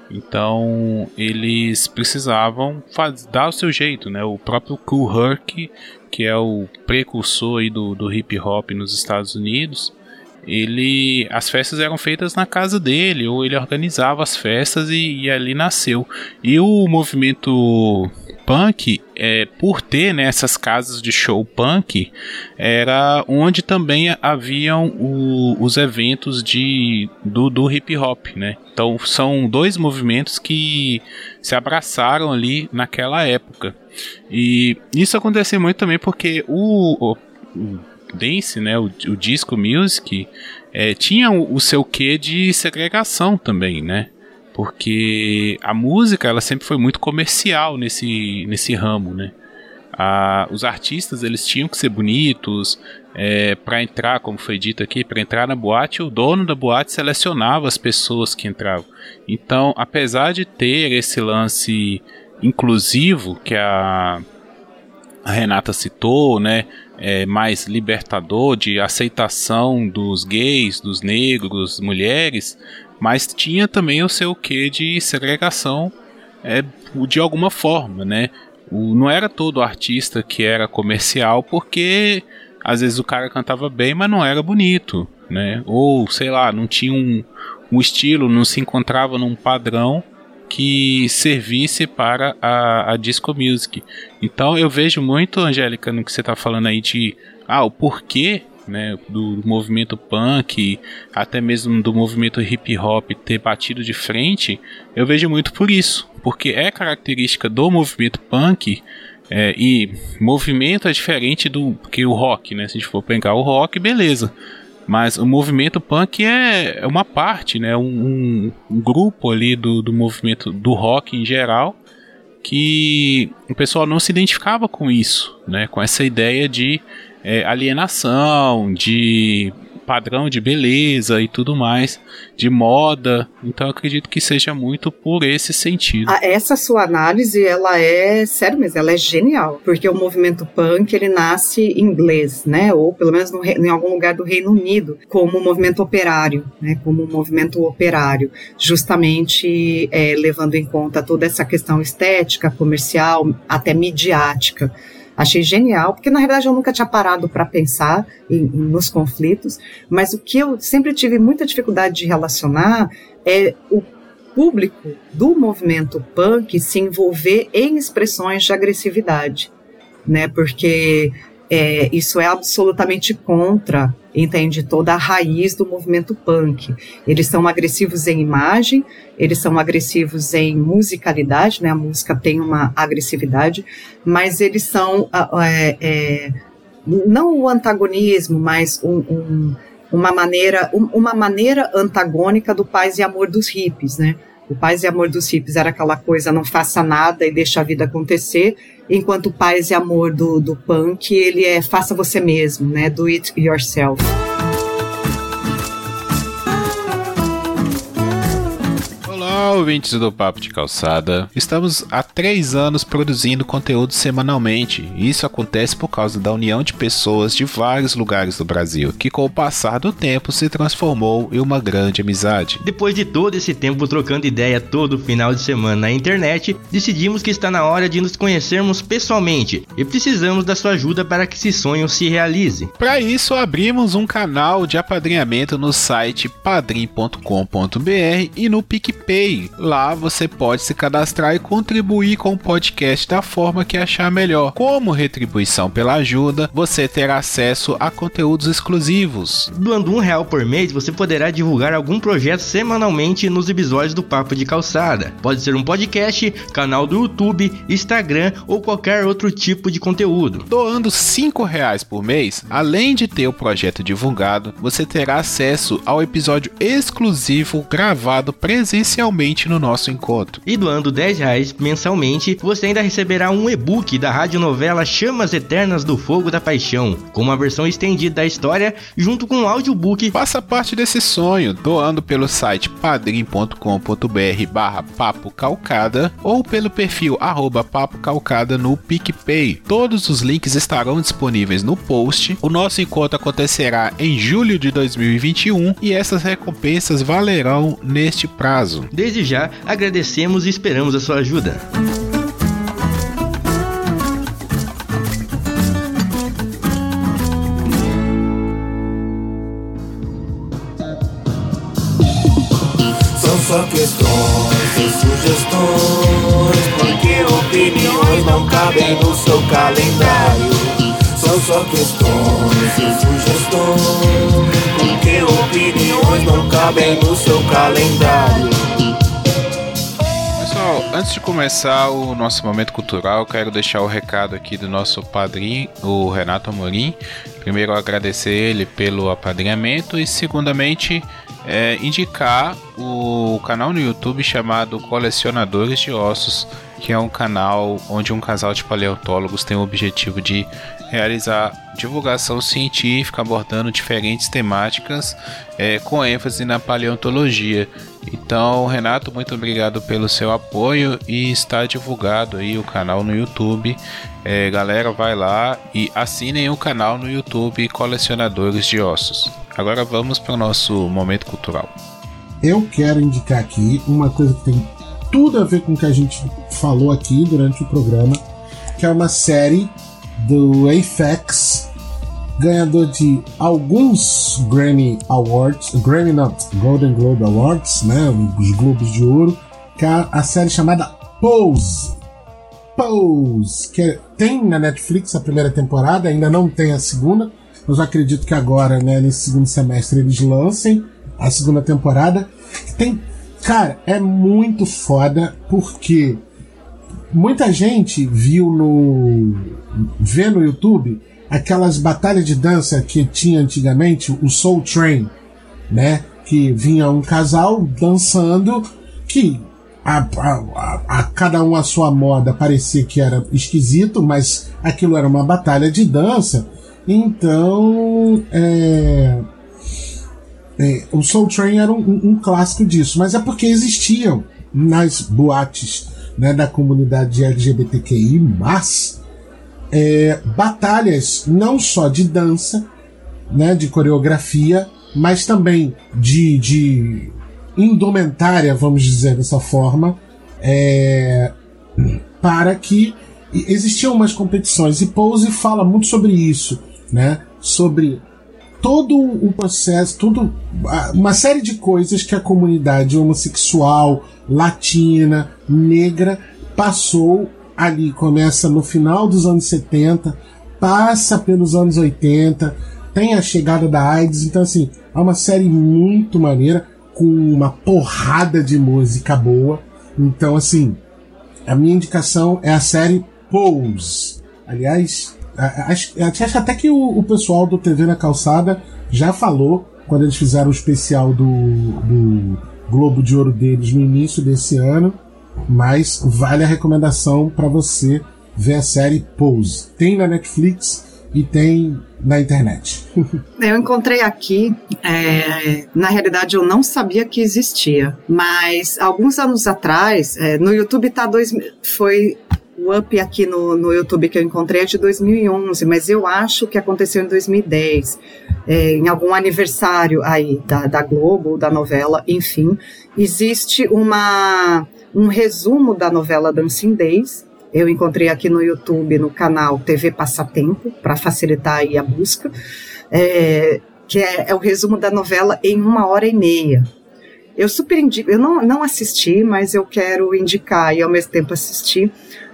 Então eles precisavam faz, dar o seu jeito, né? O próprio Kool Herc, que é o precursor aí do, do hip hop nos Estados Unidos, ele, as festas eram feitas na casa dele, ou ele organizava as festas e, e ali nasceu. E o movimento punk, é, por ter, né, essas casas de show punk, era onde também haviam o, os eventos de, do, do hip hop, né? Então são dois movimentos que se abraçaram ali naquela época. E isso aconteceu muito também porque o, o, o dance, né, o, o disco music, é, tinha o, o seu quê de segregação também, né? Porque a música, ela sempre foi muito comercial nesse, nesse ramo, né? A, os artistas, eles tinham que ser bonitos, é, para entrar, como foi dito aqui, para entrar na boate, o dono da boate selecionava as pessoas que entravam. Então, apesar de ter esse lance inclusivo que a, a Renata citou, né, é, mais libertador, de aceitação dos gays, dos negros, mulheres, mas tinha também o seu quê de segregação, é, de alguma forma, né? O, não era todo artista que era comercial, porque às vezes o cara cantava bem, mas não era bonito, né? Ou, sei lá, não tinha um, um estilo, não se encontrava num padrão que servisse para a, a disco music. Então eu vejo muito, Angélica, no que você está falando aí de ah, o porquê, né, do movimento punk, até mesmo do movimento hip hop ter batido de frente. Eu vejo muito por isso, porque é característica do movimento punk. É, e movimento é diferente do que o rock, né? Se a gente for pegar o rock, beleza. Mas o movimento punk é uma parte, né? um, um grupo ali do, do movimento do rock em geral, que o pessoal não se identificava com isso, né? Com essa ideia de é, alienação, de padrão de beleza e tudo mais, de moda. Então eu acredito que seja muito por esse sentido. Ah, essa sua análise, ela é, sério mesmo, ela é genial, porque o movimento punk, ele nasce em inglês, né, ou pelo menos no, em algum lugar do Reino Unido, como um movimento operário, né, como um movimento operário, justamente é, levando em conta toda essa questão estética, comercial, até midiática. Achei genial, porque na realidade eu nunca tinha parado para pensar em, nos conflitos, mas o que eu sempre tive muita dificuldade de relacionar é o público do movimento punk se envolver em expressões de agressividade, né? Porque é, isso é absolutamente contra, entende, toda a raiz do movimento punk. Eles são agressivos em imagem, eles são agressivos em musicalidade, né? A música tem uma agressividade, mas eles são é, é, não o antagonismo, mas um, um, uma, maneira, um, uma maneira antagônica do Paz e Amor dos hippies, né? O Paz e Amor dos hippies era aquela coisa, não faça nada e deixa a vida acontecer, enquanto o Paz e Amor do, do punk, ele é faça você mesmo, né? Do it yourself. Olá, ouvintes do Papo de Calçada. Estamos há três anos produzindo conteúdo semanalmente. Isso acontece por causa da união de pessoas de vários lugares do Brasil, que com o passar do tempo se transformou em uma grande amizade. Depois de todo esse tempo trocando ideia todo final de semana na internet, decidimos que está na hora de nos conhecermos pessoalmente e precisamos da sua ajuda para que esse sonho se realize. Para isso, abrimos um canal de apadrinhamento no site padrim ponto com ponto br e no PicPay. Lá você pode se cadastrar e contribuir com o podcast da forma que achar melhor. Como retribuição pela ajuda, você terá acesso a conteúdos exclusivos. Doando um real por mês, você poderá divulgar algum projeto semanalmente nos episódios do Papo de Calçada. Pode ser um podcast, canal do YouTube, Instagram ou qualquer outro tipo de conteúdo. Doando cinco reais por mês, além de ter o projeto divulgado, você terá acesso ao episódio exclusivo gravado presencialmente no nosso encontro. E doando dez reais mensalmente, você ainda receberá um e-book da radionovela Chamas Eternas do Fogo da Paixão, com uma versão estendida da história, junto com um audiobook. Faça parte desse sonho, doando pelo site padrim ponto com ponto br barra papo calcada ou pelo perfil arroba papo calcada no PicPay. Todos os links estarão disponíveis no post. O nosso encontro acontecerá em julho de dois mil e vinte e um e essas recompensas valerão neste prazo. Desde já, agradecemos e esperamos a sua ajuda. São só questões e sugestões, porque opiniões não cabem no seu calendário. São só questões e sugestões, porque opiniões não cabem no seu calendário. Pessoal, antes de começar o nosso momento cultural, eu quero deixar o recado aqui do nosso padrinho, o Renato Amorim. Primeiro, agradecer ele pelo apadrinhamento e, segundamente, é, indicar o canal no YouTube chamado Colecionadores de Ossos, que é um canal onde um casal de paleontólogos tem o objetivo de realizar divulgação científica abordando diferentes temáticas é, com ênfase na paleontologia. Então, Renato, muito obrigado pelo seu apoio e está divulgado aí o canal no YouTube. É, galera, vai lá e assinem o canal no YouTube Colecionadores de Ossos. Agora vamos para o nosso momento cultural. Eu quero indicar aqui uma coisa que tem tudo a ver com o que a gente falou aqui durante o programa, que é uma série do A F X, ganhador de alguns Grammy Awards, Grammy não, Golden Globe Awards, né, os Globos de Ouro, que é a série chamada Pose. Pose, que tem na Netflix a primeira temporada, ainda não tem a segunda, mas eu acredito que agora, né, nesse segundo semestre, eles lancem a segunda temporada. Tem, cara, é muito foda, porque muita gente viu no... vê no YouTube aquelas batalhas de dança que tinha antigamente, o Soul Train, né? Que vinha um casal dançando, que a, a, a, a cada um a sua moda parecia que era esquisito, mas aquilo era uma batalha de dança. Então, é, é, o Soul Train era um, um clássico disso, mas é porque existiam nas boates, né, da comunidade L G B T Q I, mas é, batalhas não só de dança, né, de coreografia, mas também de, de indumentária, vamos dizer dessa forma, é, para que existiam umas competições, e Pose fala muito sobre isso, né, sobre todo o processo, tudo, uma série de coisas que a comunidade homossexual, latina, negra passou ali. Começa no final dos anos setenta, passa pelos anos oitenta, tem a chegada da AIDS. Então, assim, é uma série muito maneira, com uma porrada de música boa. Então, assim, a minha indicação é a série Pose. Aliás, acho, acho até que o, o pessoal do T V na Calçada já falou, quando eles fizeram o especial do, do Globo de Ouro deles no início desse ano, mas vale a recomendação para você ver a série Pose. Tem na Netflix, e tem na internet? Eu encontrei aqui, é, na realidade eu não sabia que existia, mas alguns anos atrás, é, no YouTube tá dois, foi o up aqui no, no YouTube que eu encontrei é de dois mil e onze, mas eu acho que aconteceu em dois mil e dez, é, em algum aniversário aí da, da Globo, da novela, enfim, existe uma, um resumo da novela Dancing Days. Eu encontrei aqui no YouTube, no canal T V Passatempo, para facilitar aí a busca, é, que é, é o resumo da novela em uma hora e meia. Eu super indico, eu não, não assisti, mas eu quero indicar e ao mesmo tempo assistir,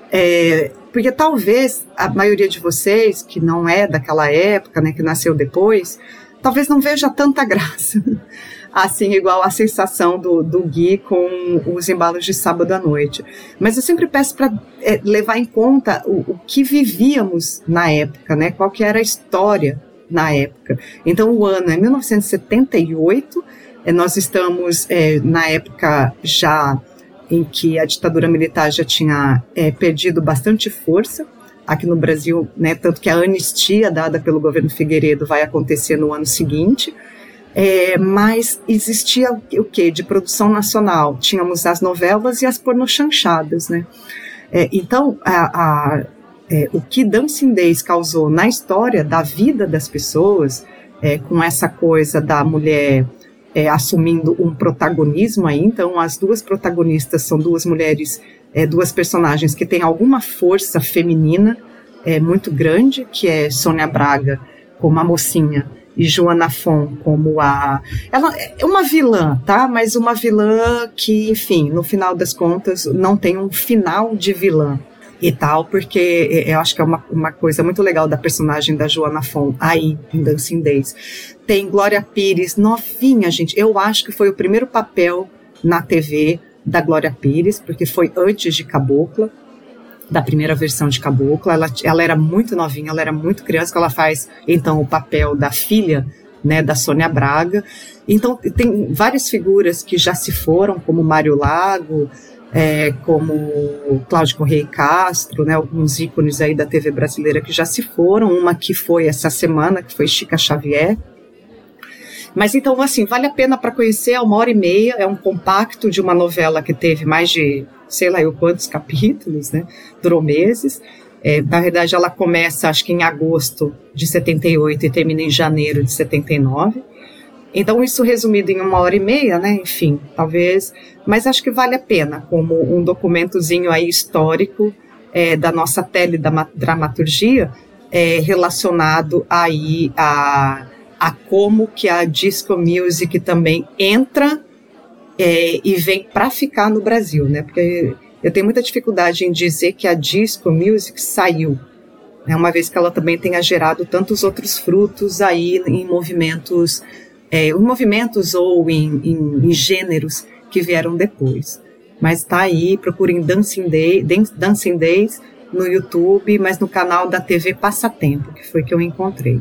é, porque talvez a maioria de vocês, que não é daquela época, né, que nasceu depois, talvez não veja tanta graça. Assim, igual a sensação do, do Gui com os embalos de sábado à noite. Mas eu sempre peço para é, levar em conta o, o que vivíamos na época, né? Qual que era a história na época. Então, o ano é mil novecentos e setenta e oito, é, nós estamos é, na época já em que a ditadura militar já tinha é, perdido bastante força aqui no Brasil, né? Tanto que a anistia dada pelo governo Figueiredo vai acontecer no ano seguinte. É, mas existia o que? De produção nacional. Tínhamos as novelas e as pornochanchadas, né? É, então, a, a, é, o que Dancing Days causou na história da vida das pessoas, é, com essa coisa da mulher é, assumindo um protagonismo aí, então as duas protagonistas são duas mulheres, é, duas personagens que têm alguma força feminina é, muito grande, que é Sônia Braga como a mocinha, e Joana Fon como a... Ela é uma vilã, tá? Mas uma vilã que, enfim, no final das contas, não tem um final de vilã e tal, porque eu acho que é uma, uma coisa muito legal da personagem da Joana Fon aí, em Dancing Days. Tem Glória Pires, novinha, gente. Eu acho que foi o primeiro papel na T V da Glória Pires, porque foi antes de Cabocla, da primeira versão de Cabocla. Ela, ela era muito novinha, ela era muito criança, que ela faz, então, o papel da filha, né, da Sônia Braga. Então, tem várias figuras que já se foram, como Mário Lago, é, como Cláudio Correia Castro, né, alguns ícones aí da T V brasileira que já se foram. Uma que foi essa semana, que foi Chica Xavier. Mas, então, assim, vale a pena para conhecer, é uma hora e meia, é um compacto de uma novela que teve mais de, sei lá eu quantos capítulos, né? Durou meses. É, na verdade, ela começa, acho que em agosto de setenta e oito e termina em janeiro de setenta e nove. Então, isso resumido em uma hora e meia, né? Enfim, talvez... Mas acho que vale a pena, como um documentozinho aí histórico é, da nossa teledramaturgia é, relacionado aí a, a como que a disco music também entra É, e vem para ficar no Brasil, né? Porque eu tenho muita dificuldade em dizer que a disco music saiu, né? Uma vez que ela também tenha gerado tantos outros frutos aí em movimentos, é, em movimentos ou em, em, em gêneros que vieram depois. Mas tá aí, procurem Dancing, Day, Dancing Days no YouTube, mas no canal da T V Passatempo, que foi que eu encontrei.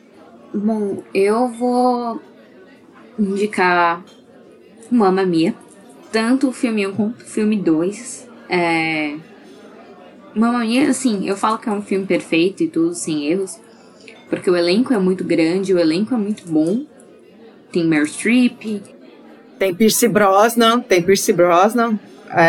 Bom, eu vou indicar Mamma Mia, tanto o filme um quanto o filme dois. É... Mamma Mia, assim, eu falo que é um filme perfeito e tudo, sem erros, porque o elenco é muito grande, o elenco é muito bom. Tem Meryl Streep, tem Pierce Brosnan, tem Pierce Brosnan,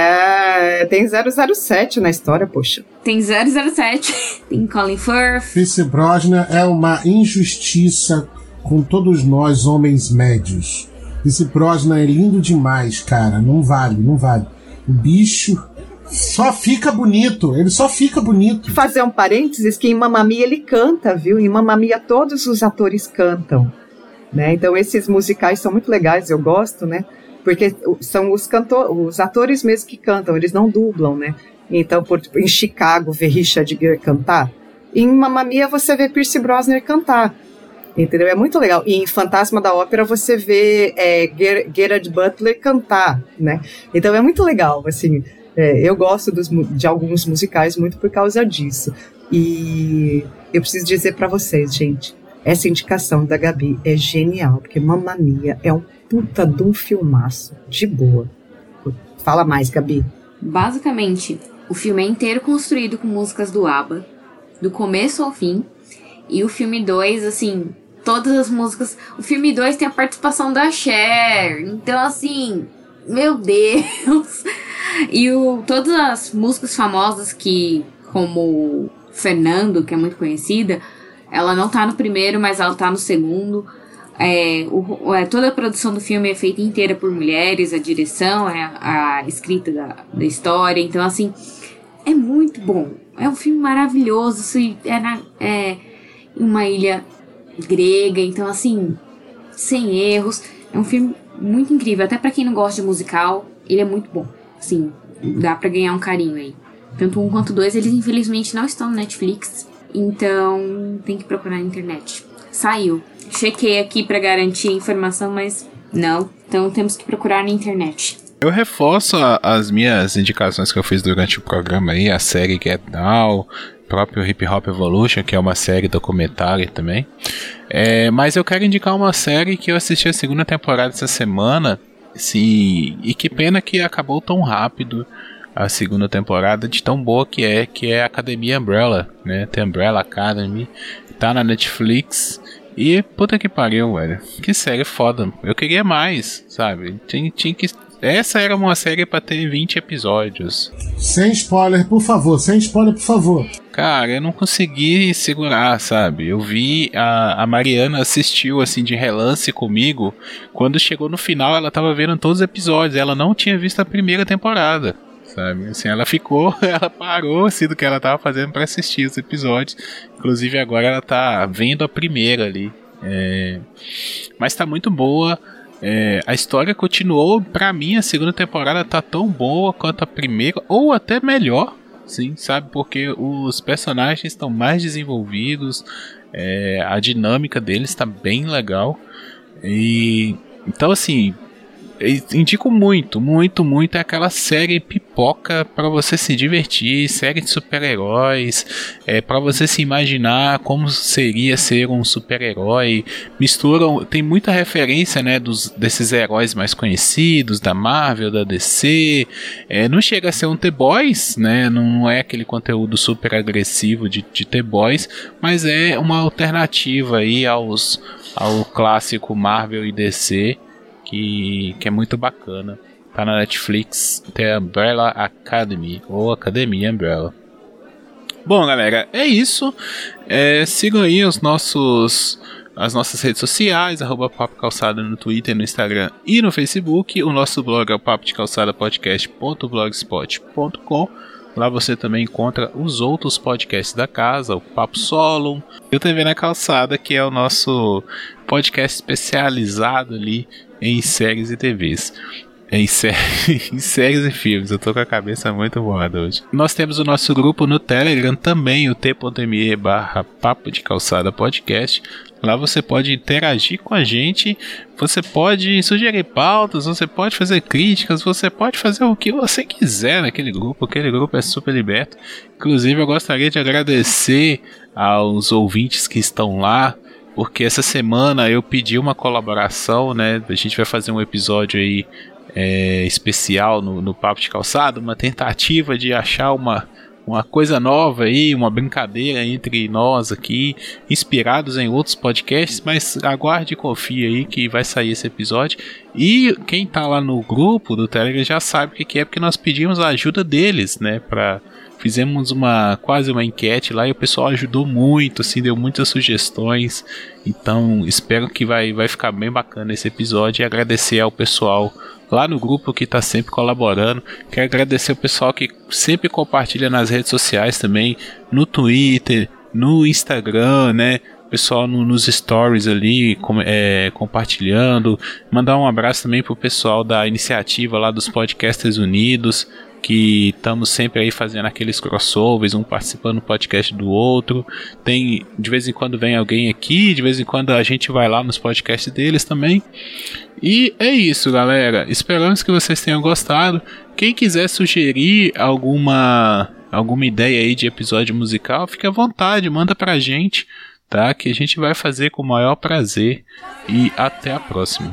é, tem zero zero sete na história, poxa. Tem zero zero sete, tem Colin Firth. Pierce Brosnan é uma injustiça com todos nós, homens médios. Esse Brosnan é lindo demais, cara. Não vale, não vale. O bicho só fica bonito. Ele só fica bonito. Fazer um parênteses que em Mamma Mia ele canta, viu? Em Mamma Mia todos os atores cantam, né? Então esses musicais são muito legais, eu gosto, né? Porque são os, cantor, os atores mesmo que cantam, eles não dublam, né? Então, por, em Chicago, ver Richard Gere cantar. Em Mamma Mia você vê Pierce Brosnan cantar. Entendeu? É muito legal. E em Fantasma da Ópera você vê é, Ger- Gerard Butler cantar, né? Então é muito legal, assim. É, eu gosto dos, de alguns musicais muito por causa disso. E eu preciso dizer pra vocês, gente, essa indicação da Gabi é genial, porque Mamma Mia é um puta de um filmaço, de boa. Fala mais, Gabi. Basicamente, o filme é inteiro construído com músicas do ABBA, do começo ao fim. E o filme dois, assim, todas as músicas... O filme dois tem a participação da Cher. Então, assim, meu Deus. E o, todas as músicas famosas que, como Fernando, que é muito conhecida, ela não tá no primeiro, mas ela tá no segundo. É, o, é, toda a produção do filme é feita inteira por mulheres, a direção, é a, a escrita da, da história. Então, assim, é muito bom. É um filme maravilhoso. Isso é, na, é em uma ilha grega. Então, assim, sem erros. É um filme muito incrível. Até pra quem não gosta de musical, ele é muito bom. Assim, dá pra ganhar um carinho aí. Tanto um quanto dois, eles infelizmente não estão no Netflix. Então, tem que procurar na internet. Saiu. Chequei aqui pra garantir a informação, mas não. Então temos que procurar na internet. Eu reforço a, as minhas indicações que eu fiz durante o programa aí, a série Get Down, próprio Hip Hop Evolution, que é uma série documentária também. É, mas eu quero indicar uma série que eu assisti a segunda temporada essa semana, sim, e que pena que acabou tão rápido a segunda temporada, de tão boa que é, que é a Academia Umbrella, né? The Umbrella Academy, tá na Netflix. E puta que pariu, velho. Que série foda. Eu queria mais, sabe? Tinha, tinha que... Essa era uma série pra ter vinte episódios. Sem spoiler, por favor. Sem spoiler, por favor. Cara, eu não consegui segurar, sabe? Eu vi... A, a Mariana assistiu, assim, de relance comigo. Quando chegou no final, ela tava vendo todos os episódios. Ela não tinha visto a primeira temporada, sabe? Assim, ela ficou... Ela parou, assim, do que ela tava fazendo pra assistir os episódios. Inclusive, agora ela tá vendo a primeira ali. É... Mas tá muito boa. É... A história continuou. Pra mim, a segunda temporada tá tão boa quanto a primeira. Ou até melhor, sim, sabe? Porque os personagens estão mais desenvolvidos. É... A dinâmica deles tá bem legal. E... Então, assim... Indico muito, muito, muito. É aquela série pipoca pra você se divertir, série de super-heróis, é, pra você se imaginar como seria ser um super-herói. Misturam, tem muita referência, né, dos, desses heróis mais conhecidos, da Marvel, da D C. É, não chega a ser um The Boys, né, não é aquele conteúdo super agressivo de, de The Boys, mas é uma alternativa aí aos, ao clássico Marvel e D C. Que, que é muito bacana. Tá na Netflix, The Umbrella Academy, ou Academia Umbrella. Bom, galera, é isso. É, sigam aí os nossos, as nossas redes sociais, arroba Papo Calçada no Twitter, no Instagram e no Facebook. O nosso blog é o papo de calçada podcast ponto blogspot ponto com. Lá você também encontra os outros podcasts da casa, o Papo Solo e o T V na Calçada, que é o nosso podcast especializado ali em séries e T Vs. Em, sé... em séries e filmes. Eu tô com a cabeça muito voada hoje. Nós temos o nosso grupo no Telegram também, o t.me barra Papo de Calçada Podcast. Lá você pode interagir com a gente, você pode sugerir pautas, você pode fazer críticas, você pode fazer o que você quiser naquele grupo. Aquele grupo é super liberto. Inclusive eu gostaria de agradecer aos ouvintes que estão lá, porque essa semana eu pedi uma colaboração, né? A gente vai fazer um episódio aí é, especial no, no Papo de Calçada, uma tentativa de achar uma, uma coisa nova aí, uma brincadeira entre nós aqui, inspirados em outros podcasts, mas aguarde e confie aí que vai sair esse episódio. E quem tá lá no grupo do Telegram já sabe o que, que é, porque nós pedimos a ajuda deles, né? Pra... Fizemos uma, quase uma enquete lá e o pessoal ajudou muito, assim, deu muitas sugestões. Então espero que vai, vai ficar bem bacana esse episódio. E agradecer ao pessoal lá no grupo que está sempre colaborando. Quero agradecer ao pessoal que sempre compartilha nas redes sociais também, no Twitter, no Instagram, né? Pessoal no, nos stories ali com, é, compartilhando. Mandar um abraço também pro pessoal da iniciativa lá dos Podcasters Unidos, que estamos sempre aí fazendo aqueles crossovers, um participando do podcast do outro. Tem, de vez em quando vem alguém aqui, de vez em quando a gente vai lá nos podcasts deles também. E é isso, galera. Esperamos que vocês tenham gostado. Quem quiser sugerir alguma, alguma ideia aí de episódio musical, fique à vontade, manda pra gente, tá? Que a gente vai fazer com o maior prazer. E até a próxima.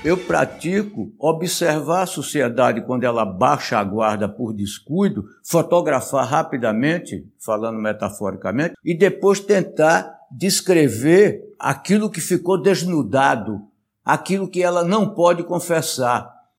Eu pratico observar a sociedade quando ela baixa a guarda por descuido, fotografar rapidamente, falando metaforicamente, e depois tentar descrever aquilo que ficou desnudado, aquilo que ela não pode confessar.